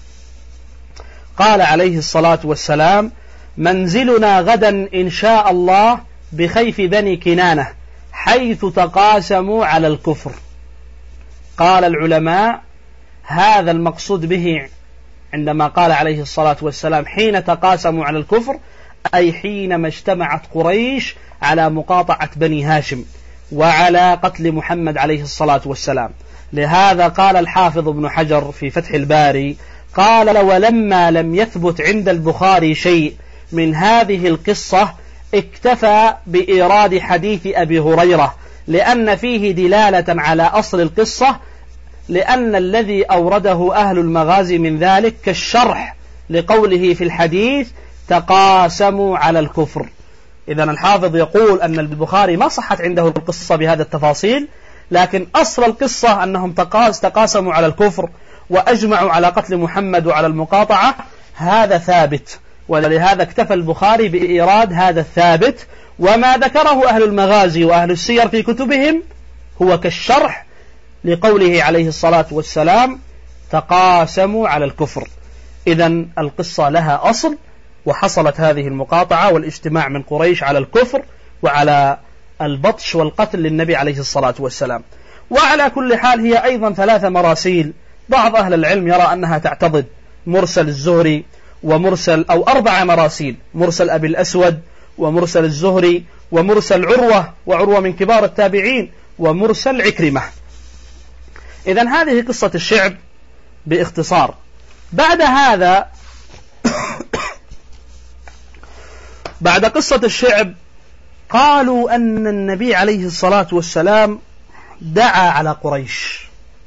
قال عليه الصلاة والسلام: منزلنا غدا إن شاء الله بخيف بني كنانة حيث تقاسموا على الكفر. قال العلماء: هذا المقصود به عندما قال عليه الصلاة والسلام حين تقاسموا على الكفر، أي حينما اجتمعت قريش على مقاطعة بني هاشم وعلى قتل محمد عليه الصلاة والسلام. لهذا قال الحافظ ابن حجر في فتح الباري قال: ولما لم يثبت عند البخاري شيء من هذه القصة اكتفى بإيراد حديث أبي هريرة، لأن فيه دلالة على أصل القصة، لأن الذي أورده أهل المغازي من ذلك كالشرح لقوله في الحديث: تقاسموا على الكفر. إذن الحافظ يقول أن البخاري ما صحت عنده القصة بهذا التفاصيل، لكن أصل القصة أنهم تقاسموا على الكفر، وأجمعوا على قتل محمد وعلى المقاطعة، هذا ثابت، ولهذا اكتفى البخاري بإيراد هذا الثابت. وما ذكره أهل المغازي وأهل السير في كتبهم هو كالشرح لقوله عليه الصلاة والسلام: تقاسموا على الكفر. إذن القصة لها أصل، وحصلت هذه المقاطعة والاجتماع من قريش على الكفر وعلى البطش والقتل للنبي عليه الصلاة والسلام. وعلى كل حال هي أيضا 3 مراسيل. بعض أهل العلم يرى أنها تعتضد مرسل الزهري ومرسل، أو 4 مراسيل: مرسل أبي الأسود، ومرسل الزهري، ومرسل عروة، وعروة من كبار التابعين، ومرسل عكرمة. إذن هذه قصة الشعب باختصار. بعد هذا بعد قصة الشعب قالوا أن النبي عليه الصلاة والسلام دعا على قريش،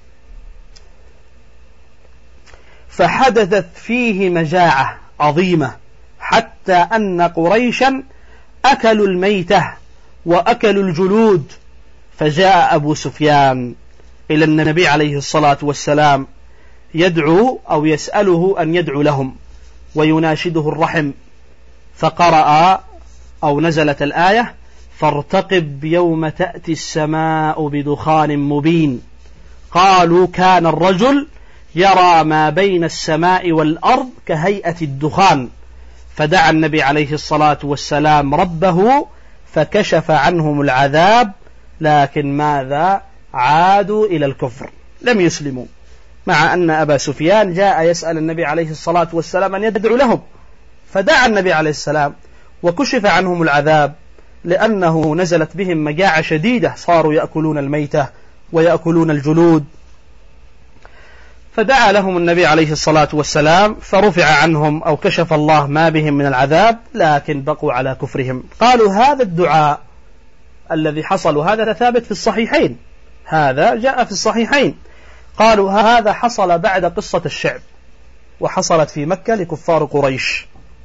فحدثت فيه مجاعة عظيمة، حتى أن قريشا أكلوا الميتة وأكلوا الجلود. فجاء أبو سفيان إلى النبي عليه الصلاة والسلام يدعو أو يسأله أن يدعو لهم ويناشده الرحم، فقرأ أو نزلت الآية: فارتقب يوم تأتي السماء بدخان مبين. قالوا: كان الرجل يرى ما بين السماء والأرض كهيئة الدخان. فدعا النبي عليه الصلاة والسلام ربه فكشف عنهم العذاب، لكن ماذا؟ عادوا إلى الكفر، لم يسلموا، مع أن أبا سفيان جاء يسأل النبي عليه الصلاة والسلام أن يدعو لهم، فدعا النبي عليه السلام وكشف عنهم العذاب، لأنه نزلت بهم مجاعة شديدة، صاروا يأكلون الميتة ويأكلون الجلود. فدعا لهم النبي عليه الصلاة والسلام فرفع عنهم أو كشف الله ما بهم من العذاب، لكن بقوا على كفرهم. قالوا: هذا الدعاء الذي حصل هذا ثابت في الصحيحين، هذا جاء في الصحيحين. قالوا: هذا حصل بعد قصة الشعب، وحصلت في مكة لكفار قريش.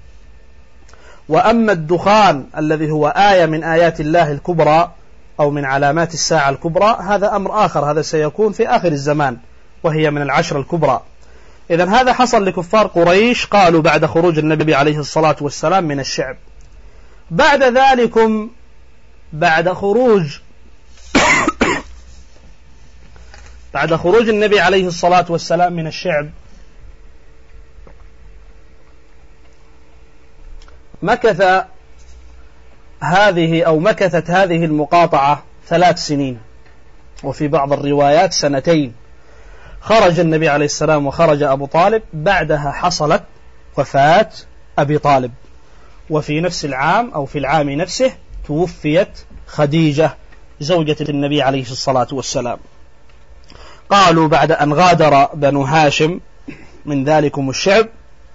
وأما الدخان الذي هو آية من آيات الله الكبرى أو من علامات الساعة الكبرى، هذا أمر آخر، هذا سيكون في آخر الزمان، وهي من العشر الكبرى. إذن هذا حصل لكفار قريش، قالوا بعد خروج النبي عليه الصلاة والسلام من الشعب. بعد ذلكم بعد خروج النبي عليه الصلاة والسلام من الشعب، مكثت هذه المقاطعة 3 سنين، وفي بعض الروايات 2. خرج النبي عليه السلام وخرج أبو طالب، بعدها حصلت وفاة أبي طالب، وفي نفس العام أو في العام نفسه توفيت خديجة زوجة النبي عليه الصلاة والسلام. قالوا: بعد أن غادر بنو هاشم من ذلكم الشعب،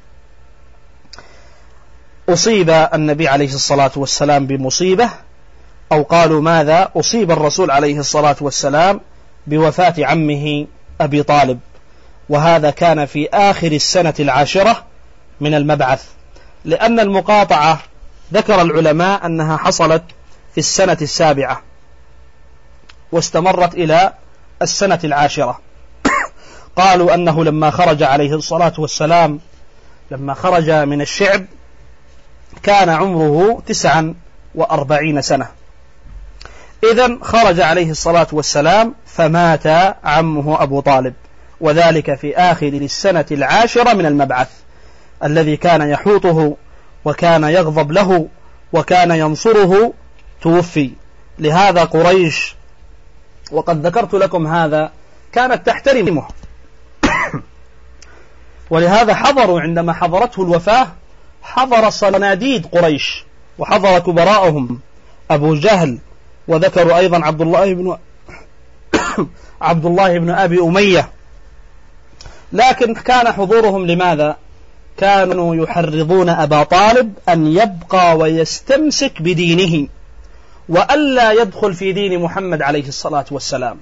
أصيب النبي عليه الصلاة والسلام بمصيبة، أو قالوا ماذا؟ أصيب الرسول عليه الصلاة والسلام بوفاة عمه أبي طالب، وهذا كان في آخر السنة 10 من المبعث، لأن المقاطعة ذكر العلماء أنها حصلت في السنة 7 واستمرت إلى السنة 10. قالوا أنه لما خرج عليه الصلاة والسلام، لما خرج من الشعب، كان عمره 49 سنة. إذن خرج عليه الصلاة والسلام فمات عمه أبو طالب، وذلك في آخر السنة 10 من المبعث، الذي كان يحوطه وكان يغضب له وكان ينصره توفي. لهذا قريش، وقد ذكرت لكم هذا، كانت تحترمه، ولهذا حضروا عندما حضرته الوفاة، حضر صناديد قريش وحضر كبراءهم أبو جهل، وذكروا أيضا عبد الله بن أبي أمية. لكن كان حضورهم لماذا؟ كانوا يحرضون أبا طالب أن يبقى ويستمسك بدينه، وألا يدخل في دين محمد عليه الصلاة والسلام.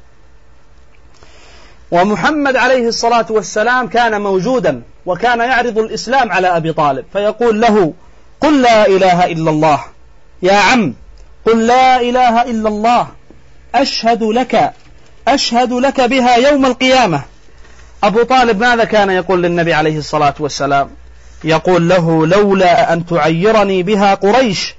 ومحمد عليه الصلاة والسلام كان موجودا، وكان يعرض الإسلام على أبي طالب، فيقول له: قل لا إله إلا الله يا عم، قل لا إله إلا الله، أشهد لك بها يوم القيامة أبو طالب ماذا كان يقول للنبي عليه الصلاة والسلام؟ يقول له: لولا أن تعيرني بها قريش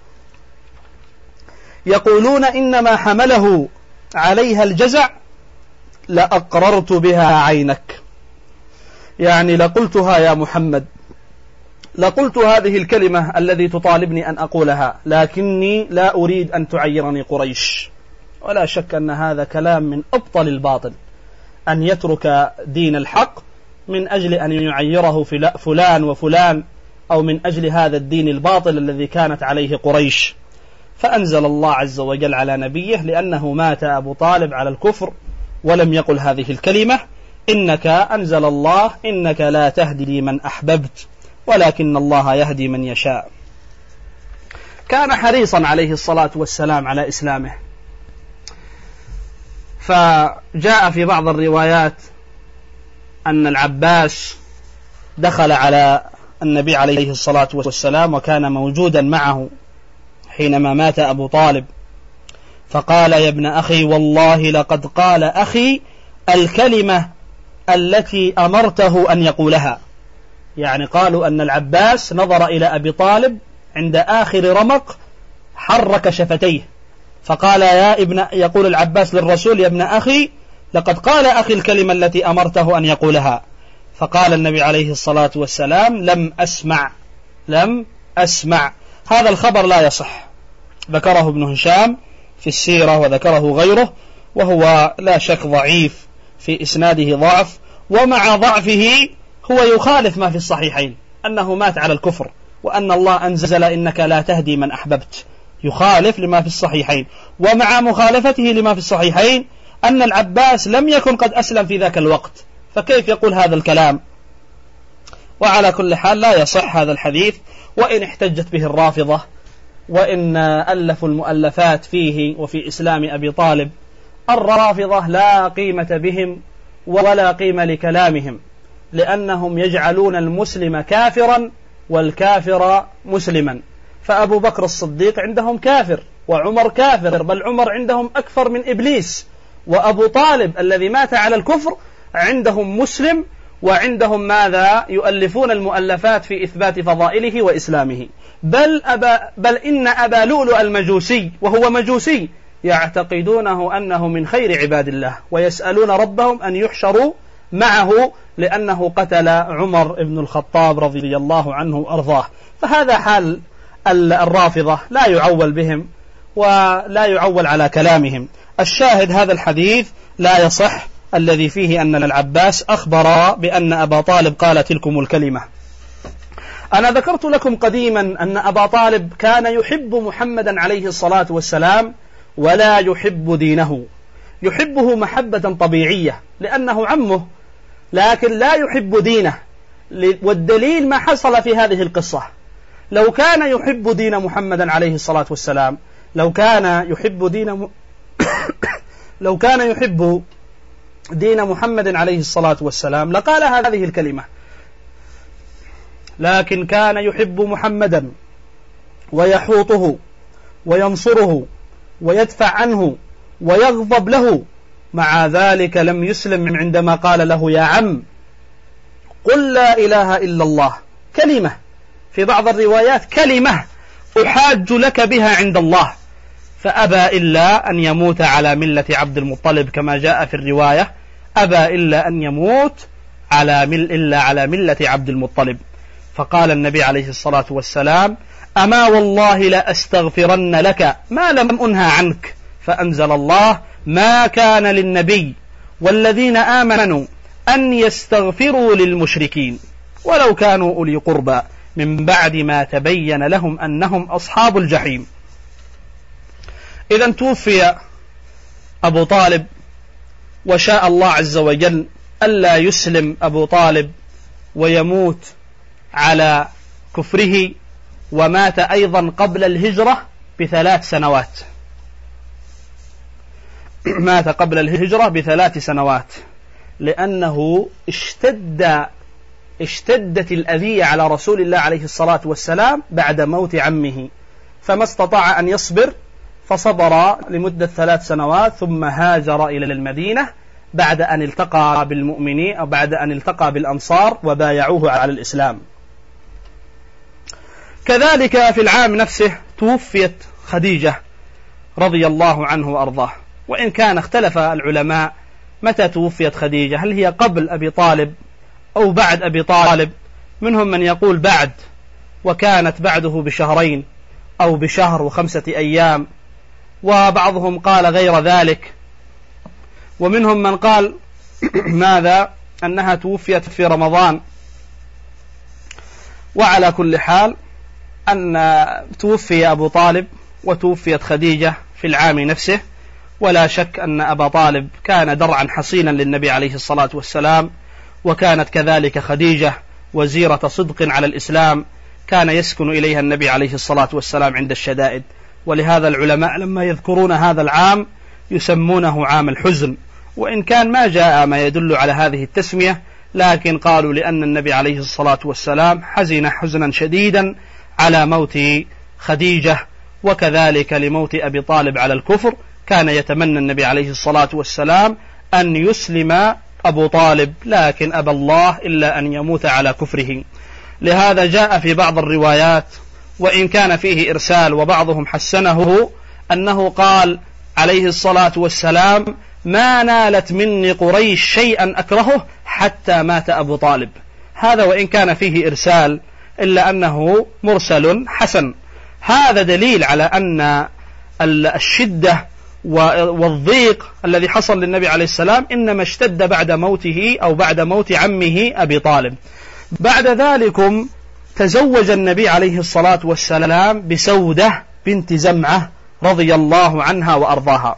يقولون إنما حمله عليها الجزع لأقررت بها عينك. يعني لقلتها يا محمد، لقلت هذه الكلمة الذي تطالبني أن أقولها، لكني لا أريد أن تعيرني قريش. ولا شك أن هذا كلام من أبطل الباطل، أن يترك دين الحق من أجل أن يعيره فلان وفلان، أو من أجل هذا الدين الباطل الذي كانت عليه قريش. فأنزل الله عز وجل على نبيه لأنه مات أبو طالب على الكفر ولم يقل هذه الكلمة: إنك أنزل الله إنك لا تهدي من أحببت ولكن الله يهدي من يشاء. كان حريصا عليه الصلاة والسلام على إسلامه، فجاء في بعض الروايات أن العباس دخل على النبي عليه الصلاة والسلام وكان موجودا معه حينما مات أبو طالب، فقال: يا ابن أخي، والله لقد قال أخي الكلمة التي أمرته أن يقولها. يعني قالوا أن العباس نظر إلى أبي طالب عند آخر رمق حرك شفتيه، فقال يقول العباس للرسول: يا ابن أخي، لقد قال أخي الكلمة التي أمرته أن يقولها. فقال النبي عليه الصلاة والسلام: لم أسمع. هذا الخبر لا يصح، ذكره ابن هشام في السيرة وذكره غيره، وهو لا شك ضعيف، في إسناده ضعف، ومع ضعفه هو يخالف ما في الصحيحين أنه مات على الكفر، وأن الله أنزل إنك لا تهدي من أحببت، يخالف لما في الصحيحين. ومع مخالفته لما في الصحيحين أن العباس لم يكن قد أسلم في ذاك الوقت، فكيف يقول هذا الكلام؟ وعلى كل حال لا يصح هذا الحديث، وإن احتجت به الرافضة، وإن ألفوا المؤلفات فيه وفي إسلام أبي طالب. الرافضة لا قيمة بهم ولا قيمة لكلامهم، لأنهم يجعلون المسلم كافرا والكافر مسلما. فأبو بكر الصديق عندهم كافر، وعمر كافر، بل عمر عندهم أكثر من إبليس. وأبو طالب الذي مات على الكفر عندهم مسلم، وعندهم ماذا؟ يؤلفون المؤلفات في إثبات فضائله وإسلامه. بل إن أبا لؤلؤ المجوسي، وهو مجوسي، يعتقدونه أنه من خير عباد الله، ويسألون ربهم أن يحشروا معه لأنه قتل عمر بن الخطاب رضي الله عنه وأرضاه. فهذا حال الرافضة، لا يعول بهم ولا يعول على كلامهم. الشاهد هذا الحديث لا يصح، الذي فيه أن العباس أخبر بأن أبا طالب قال تلكم الكلمة. أنا ذكرت لكم قديما أن أبا طالب كان يحب محمدا عليه الصلاة والسلام ولا يحب دينه، يحبه محبة طبيعية لأنه عمه، لكن لا يحب دينه. والدليل ما حصل في هذه القصة. لو كان يحب دين محمد عليه الصلاة والسلام، لو كان يحب دين محمد عليه الصلاة والسلام لقال هذه الكلمة، لكن كان يحب محمدا ويحوطه وينصره ويدفع عنه ويغضب له، مع ذلك لم يسلم عندما قال له: يا عم، قل لا إله إلا الله، كلمة، في بعض الروايات كلمة أحاج لك بها عند الله، فأبى إلا أن يموت على ملة عبد المطلب، كما جاء في الرواية: أبى إلا أن يموت إلا على ملة عبد المطلب. فقال النبي عليه الصلاة والسلام: أما والله لا أستغفرن لك ما لم أنهى عنك. فأنزل الله: ما كان للنبي والذين آمنوا أن يستغفروا للمشركين ولو كانوا أولي قربى من بعد ما تبين لهم أنهم أصحاب الجحيم. إذن توفي أبو طالب، وشاء الله عز وجل ألا يسلم أبو طالب ويموت على كفره، ومات أيضا قبل الهجرة ب3 سنوات. مات قبل الهجرة ب3 سنوات، لأنه اشتدت الأذية على رسول الله عليه الصلاة والسلام بعد موت عمه، فما استطاع أن يصبر، فصبر لمدة 3 سنوات، ثم هاجر إلى المدينة بعد أن التقى بالمؤمنين أو بعد أن التقى بالأنصار وبايعوه على الإسلام. كذلك في العام نفسه توفيت خديجة رضي الله عنه وأرضاه، وإن كان اختلف العلماء متى توفيت خديجة، هل هي قبل أبي طالب أو بعد أبي طالب. منهم من يقول بعد، وكانت بعده بشهرين أو بشهر و5 أيام، وبعضهم قال غير ذلك، ومنهم من قال ماذا أنها توفيت في رمضان. وعلى كل حال أن توفي أبو طالب وتوفيت خديجة في العام نفسه، ولا شك أن أبا طالب كان درعا حصينا للنبي عليه الصلاة والسلام، وكانت كذلك خديجة وزيرة صدق على الإسلام، كان يسكن إليها النبي عليه الصلاة والسلام عند الشدائد. ولهذا العلماء لما يذكرون هذا العام يسمونه عام الحزن، وإن كان ما جاء ما يدل على هذه التسمية، لكن قالوا لأن النبي عليه الصلاة والسلام حزن حزنا شديدا على موت خديجة، وكذلك لموت أبي طالب على الكفر. كان يتمنى النبي عليه الصلاة والسلام أن يسلم أبو طالب، لكن أبى الله إلا أن يموت على كفره. لهذا جاء في بعض الروايات، وإن كان فيه إرسال وبعضهم حسنه، أنه قال عليه الصلاة والسلام: ما نالت مني قريش شيئا أكرهه حتى مات أبو طالب. هذا وإن كان فيه إرسال إلا أنه مرسل حسن. هذا دليل على أن الشدة والضيق الذي حصل للنبي عليه السلام إنما اشتد بعد موته أو بعد موت عمه أبي طالب. بعد ذلك تزوج النبي عليه الصلاة والسلام بسودة بنت زمعة رضي الله عنها وأرضاها.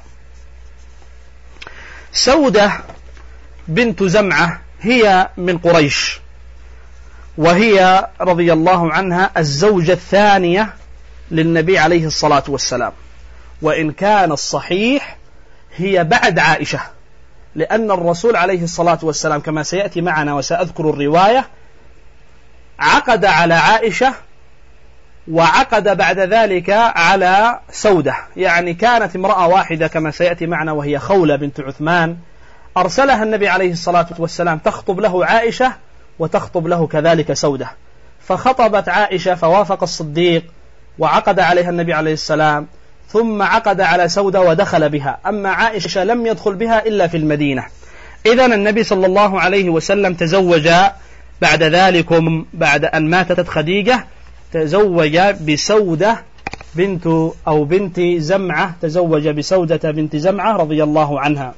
سودة بنت زمعة هي من قريش، وهي رضي الله عنها الزوجة الثانية للنبي عليه الصلاة والسلام، وإن كان الصحيح هي بعد عائشة، لأن الرسول عليه الصلاة والسلام كما سيأتي معنا وسأذكر الرواية عقد على عائشة وعقد بعد ذلك على سودة، يعني كانت امرأة واحدة كما سيأتي معنا، وهي خولة بنت عثمان. أرسلها النبي عليه الصلاة والسلام تخطب له عائشة وتخطب له كذلك سودة، فخطبت عائشة فوافق الصديق وعقد عليها النبي عليه السلام، ثم عقد على سودة ودخل بها. أما عائشة لم يدخل بها إلا في المدينة. إذن النبي صلى الله عليه وسلم تزوج بعد ذلك، بعد أن ماتت خديجة، تزوج بسودة بنت زمعة، تزوج بسودة بنت زمعة رضي الله عنها.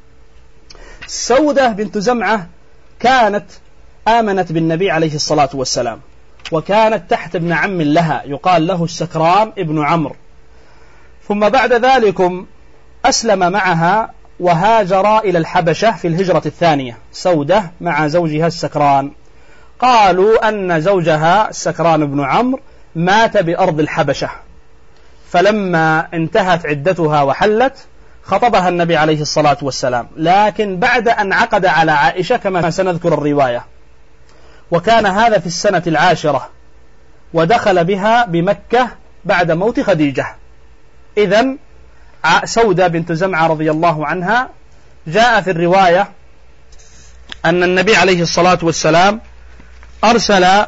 سودة بنت زمعة كانت آمنت بالنبي عليه الصلاة والسلام، وكانت تحت ابن عم لها يقال له السكران ابن عمرو. ثم بعد ذلك أسلم معها وهاجر إلى الحبشة في الهجرة الثانية، سودة مع زوجها السكران. قالوا أن زوجها السكران بن عمرو مات بأرض الحبشة، فلما انتهت عدتها وحلت خطبها النبي عليه الصلاة والسلام، لكن بعد أن عقد على عائشة كما سنذكر الرواية، وكان هذا في السنة 10، ودخل بها بمكة بعد موت خديجة. إذن سودة بنت زمعة رضي الله عنها جاء في الرواية أن النبي عليه الصلاة والسلام أرسل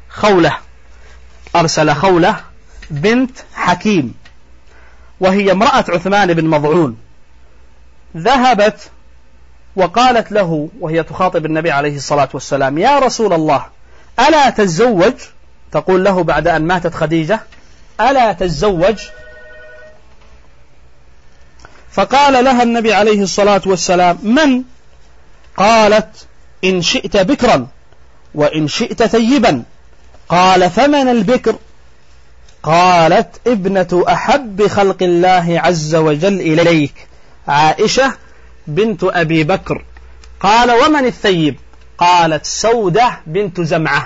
خولة بنت حكيم، وهي امرأة عثمان بن مضعون، ذهبت وقالت له وهي تخاطب النبي عليه الصلاة والسلام: يا رسول الله ألا تتزوج؟ تقول له بعد أن ماتت خديجة: ألا تتزوج؟ فقال لها النبي عليه الصلاة والسلام: من؟ قالت: إن شئت بكرا وإن شئت ثيبا. قال: فمن البكر؟ قالت: ابنة أحب خلق الله عز وجل إليك، عائشة بنت أبي بكر. قال: ومن الثيب؟ قالت: سودة بنت زمعة،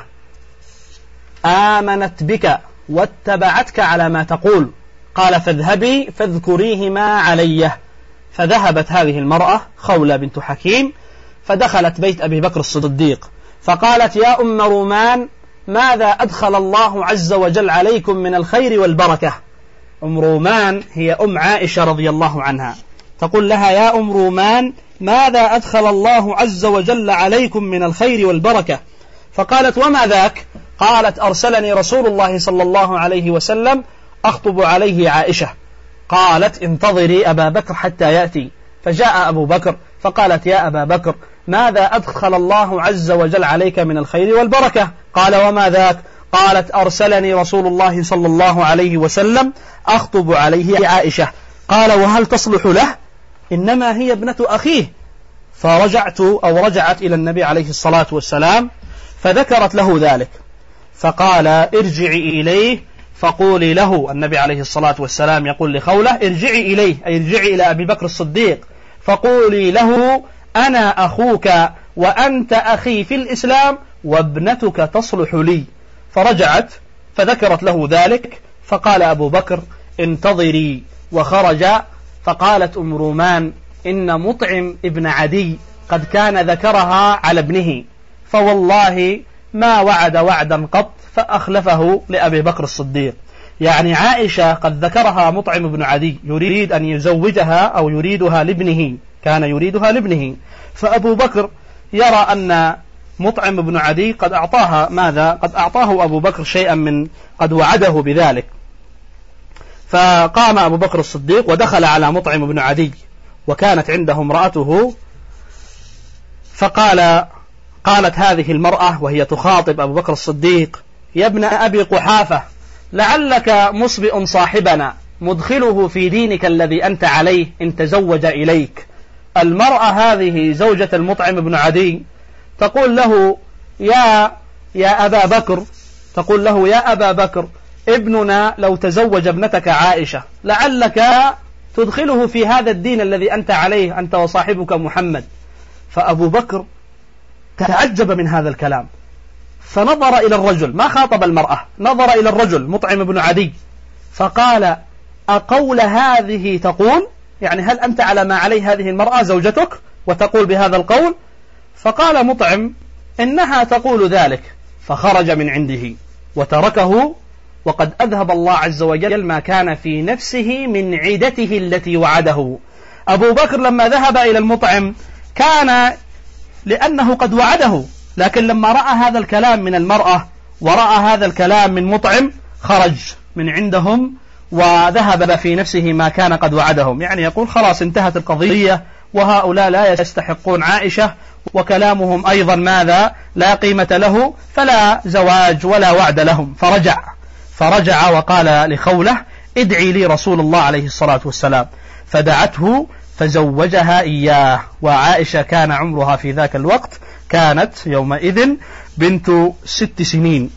آمنت بك واتبعتك على ما تقول. قال: فاذهبي فاذكريهما علي. فذهبت هذه المرأة خولة بنت حكيم فدخلت بيت أبي بكر الصديق، فقالت: يا أم رومان، ماذا أدخل الله عز وجل عليكم من الخير والبركة؟ أم رومان هي أم عائشة رضي الله عنها، تقول لها: يا أم رومان، ماذا أدخل الله عز وجل عليكم من الخير والبركة؟ فقالت: وما ذاك؟ قالت: أرسلني رسول الله صلى الله عليه وسلم أخطب عليه عائشة. قالت: انتظري أبا بكر حتى يأتي. فجاء أبو بكر فقالت: يا أبا بكر، ماذا أدخل الله عز وجل عليك من الخير والبركة؟ قال: وما ذاك؟ قالت: أرسلني رسول الله صلى الله عليه وسلم أخطب عليه عائشة. قال: وهل تصلح له؟ إنما هي ابنة أخيه. رجعت إلى النبي عليه الصلاة والسلام فذكرت له ذلك، فقال: ارجعي إليه فقولي له. النبي عليه الصلاة والسلام يقول لخولة: ارجعي إليه، أي ارجعي إلى أبي بكر الصديق، فقولي له: أنا أخوك وأنت أخي في الإسلام وابنتك تصلح لي. فرجعت فذكرت له ذلك، فقال أبو بكر: انتظري. وخرج. فقالت أم رومان: إن مطعم ابن عدي قد كان ذكرها على ابنه، فوالله ما وعد وعدا قط فأخلفه لأبي بكر الصديق. يعني عائشة قد ذكرها مطعم بن عدي يريد أن يزوجها أو يريدها لابنه، كان يريدها لابنه، فأبو بكر يرى أن مطعم بن عدي قد أعطاها ماذا؟ قد أعطاه أبو بكر شيئا من قد وعده بذلك. فقام أبو بكر الصديق ودخل على مطعم بن عدي وكانت عنده امرأته، قالت هذه المرأة وهي تخاطب أبو بكر الصديق: يا ابن أبي قحافة، لعلك مسبئ صاحبنا مدخله في دينك الذي أنت عليه إن تزوج إليك. المرأة هذه زوجة المطعم بن عدي تقول له: يا أبا بكر، تقول له: يا أبا بكر، ابننا لو تزوج ابنتك عائشة لعلك تدخله في هذا الدين الذي أنت عليه أنت وصاحبك محمد. فأبو بكر تعجب من هذا الكلام، فنظر إلى الرجل، ما خاطب المرأة، نظر إلى الرجل مطعم بن عدي فقال: أقول هذه تقول؟ يعني هل أنت على ما عليه هذه المرأة زوجتك وتقول بهذا القول؟ فقال مطعم: إنها تقول ذلك. فخرج من عنده وتركه، وقد أذهب الله عز وجل ما كان في نفسه من عدته التي وعده. أبو بكر لما ذهب إلى المطعم كان لأنه قد وعده، لكن لما رأى هذا الكلام من المرأة ورأى هذا الكلام من مطعم خرج من عندهم وذهب في نفسه ما كان قد وعدهم. يعني يقول: خلاص انتهت القضية، وهؤلاء لا يستحقون عائشة، وكلامهم أيضا ماذا؟ لا قيمة له، فلا زواج ولا وعد لهم. فرجع وقال لخولة: ادعي لي رسول الله عليه الصلاة والسلام. فدعته فزوجها إياه. وعائشة كان عمرها في ذاك الوقت كانت يومئذ بنت 6 سنين.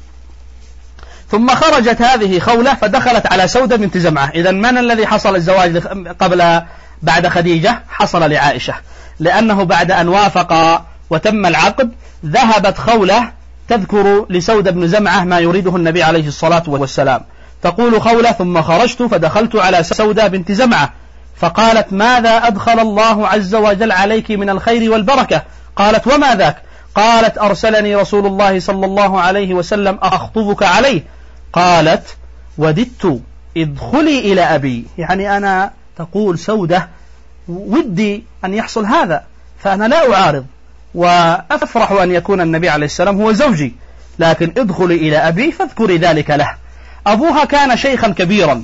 ثم خرجت هذه خولة فدخلت على سودة بنت زمعة. إذن من الذي حصل الزواج بعد خديجة؟ حصل لعائشة، لأنه بعد أن وافق وتم العقد ذهبت خولة تذكر لسودة بن زمعة ما يريده النبي عليه الصلاة والسلام. تقول خولة: ثم خرجت فدخلت على سودة بنت زمعة فقالت: ماذا أدخل الله عز وجل عليك من الخير والبركة؟ قالت: وما ذاك؟ قالت: أرسلني رسول الله صلى الله عليه وسلم أخطبك عليه. قالت: وددت ادخلي إلى أبي. يعني أنا، تقول سودة، ودي أن يحصل هذا، فأنا لا أعارض وأفرح أن يكون النبي عليه السلام هو زوجي، لكن ادخلي إلى أبي فاذكري ذلك له. أبوها كان شيخا كبيرا،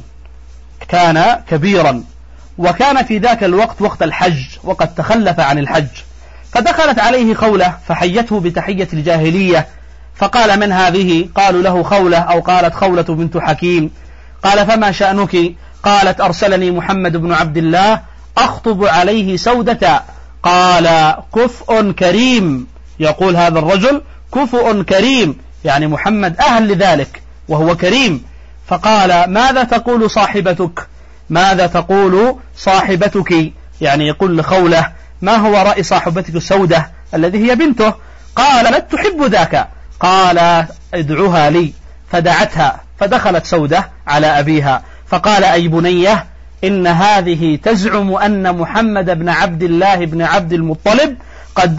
وكان في ذاك الوقت وقت الحج وقد تخلف عن الحج. فدخلت عليه خولة فحيته بتحية الجاهلية، فقال: من هذه؟ قالوا له خولة، أو قالت خولة بنت حكيم. قال: فما شأنك؟ قالت: أرسلني محمد بن عبد الله أخطب عليه سودة. قال: كفء كريم. يقول هذا الرجل: كفء كريم، يعني محمد أهل لذلك وهو كريم. فقال: ماذا تقول صاحبتك؟ ماذا تقول صاحبتك؟ يعني يقول لخولة: ما هو رأي صاحبتك سودة الذي هي بنته؟ قالت: تحب ذاك. قال: ادعوها لي. فدعتها فدخلت سودة على أبيها فقال: أي بنية، إن هذه تزعم أن محمد بن عبد الله بن عبد المطلب قد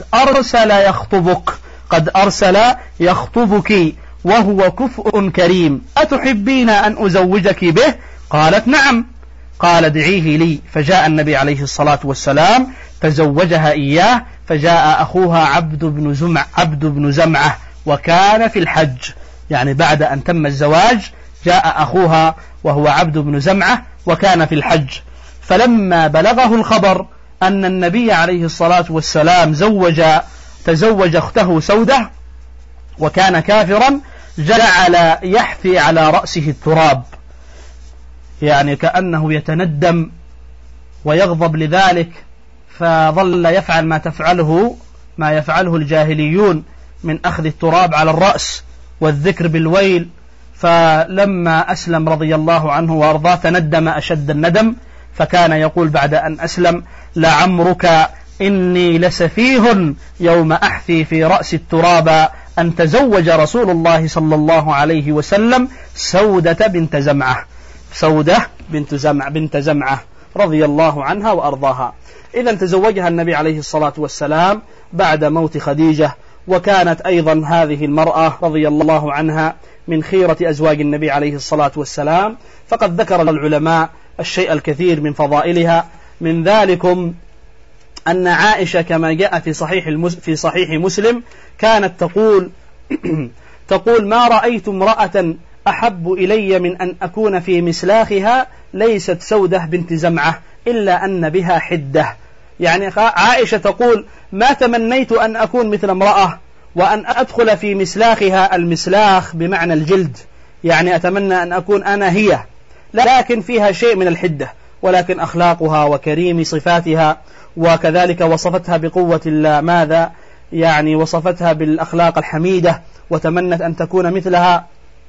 أرسل يخطبك وهو كفء كريم، أتحبين أن أزوجك به؟ قالت: نعم. قال: ادعيه لي. فجاء النبي عليه الصلاة والسلام تزوجها إياه، فجاء أخوها عبد بن زمعة وكان في الحج، يعني بعد أن تم الزواج جاء أخوها وهو عبد بن زمعة وكان في الحج. فلما بلغه الخبر أن النبي عليه الصلاة والسلام تزوج أخته سودة وكان كافرا، جعل يحفي على رأسه التراب، يعني كأنه يتندم ويغضب لذلك، فظل يفعل ما يفعله الجاهليون من أخذ التراب على الرأس والذكر بالويل. فلما أسلم رضي الله عنه وأرضاه تندم أشد الندم، فكان يقول بعد أن أسلم: لعمرك إني لسفيه يوم أحفي في رأس التراب أن تزوج رسول الله صلى الله عليه وسلم سودة بنت زمعة رضي الله عنها وأرضاها. إذن تزوجها النبي عليه الصلاة والسلام بعد موت خديجة، وكانت أيضا هذه المرأة رضي الله عنها من خيرة أزواج النبي عليه الصلاة والسلام، فقد ذكر العلماء الشيء الكثير من فضائلها. من ذلكم أن عائشة كما جاء في صحيح مسلم كانت تقول: ما رأيت امرأة أحب إلي من أن أكون في مسلاخها ليست سودة بنت زمعة إلا أن بها حدة. يعني عائشة تقول: ما تمنيت أن أكون مثل امرأة وأن أدخل في مسلاخها، المسلاخ بمعنى الجلد، يعني أتمنى أن أكون أنا هي، لكن فيها شيء من الحدة، ولكن أخلاقها وكريم صفاتها، وكذلك وصفتها بقوة الله، ماذا يعني وصفتها بالأخلاق الحميدة، وتمنت أن تكون مثلها.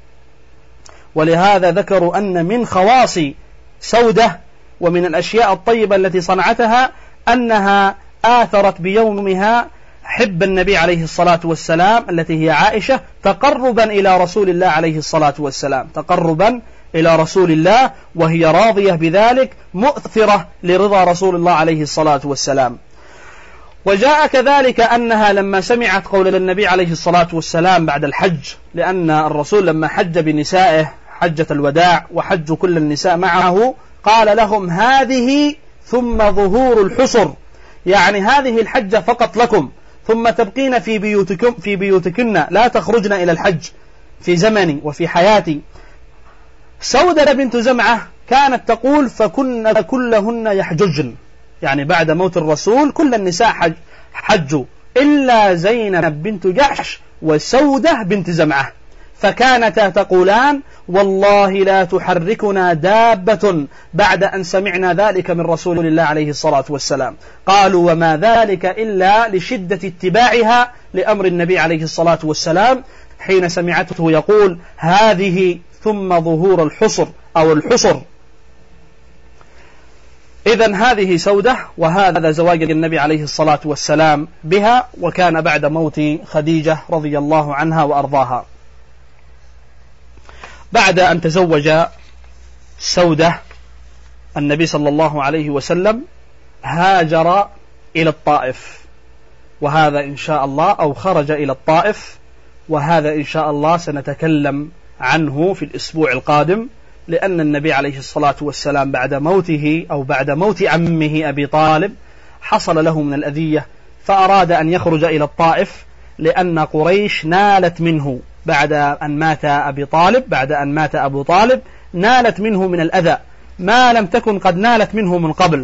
ولهذا ذكروا أن من خواص سودة ومن الأشياء الطيبة التي صنعتها أنها آثرت بيومها حب النبي عليه الصلاة والسلام التي هي عائشة، تقربا إلى رسول الله عليه الصلاة والسلام، تقربا إلى رسول الله، وهي راضية بذلك مؤثرة لرضا رسول الله عليه الصلاة والسلام. وجاء كذلك أنها لما سمعت قول النبي عليه الصلاة والسلام بعد الحج، لأن الرسول لما حج بنسائه حجة الوداع وحج كل النساء معه، قال لهم: هذه ثم ظهور الحصر، يعني هذه الحجة فقط لكم، ثم تبقين في بيوتكن لا تخرجن إلى الحج في زمني وفي حياتي. سودة بنت زمعة كانت تقول: فكن كلهن يحججن، يعني بعد موت الرسول كل النساء حجوا إلا زينب بنت جحش وسودة بنت زمعة، فكانتا تقولان: والله لا تحركنا دابة بعد أن سمعنا ذلك من رسول الله عليه الصلاة والسلام. قالوا: وما ذلك إلا لشدة اتباعها لأمر النبي عليه الصلاة والسلام حين سمعته يقول: هذه ثم ظهور الحصر أو الحصر. إذن هذه سودة، وهذا زواج النبي عليه الصلاة والسلام بها، وكان بعد موت خديجة رضي الله عنها وأرضاها. بعد أن تزوج سودة النبي صلى الله عليه وسلم هاجر إلى الطائف، وهذا إن شاء الله، أو خرج إلى الطائف، وهذا إن شاء الله سنتكلم عنه في الأسبوع القادم، لأن النبي عليه الصلاة والسلام بعد موته أو بعد موت عمه أبي طالب حصل له من الأذية، فأراد أن يخرج إلى الطائف، لأن قريش نالت منه بعد أن مات أبو طالب نالت منه من الأذى ما لم تكن قد نالت منه من قبل،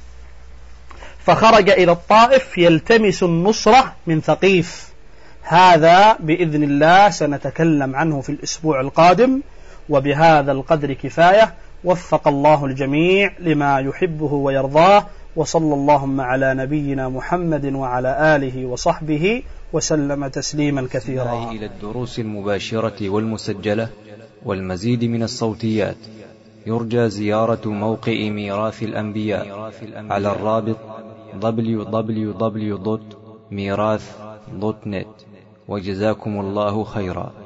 فخرج إلى الطائف يلتمس النصرة من ثقيف. هذا بإذن الله سنتكلم عنه في الأسبوع القادم، وبهذا القدر كفاية. وفق الله الجميع لما يحبه ويرضاه، وصلى اللهم على نبينا محمد وعلى آله وصحبه وسلم تسليما كثيرا. إلى الدروس المباشرة والمسجلة والمزيد من الصوتيات يرجى زيارة موقع ميراث الأنبياء على الرابط www.mirath.net. وجزاكم الله خيرا.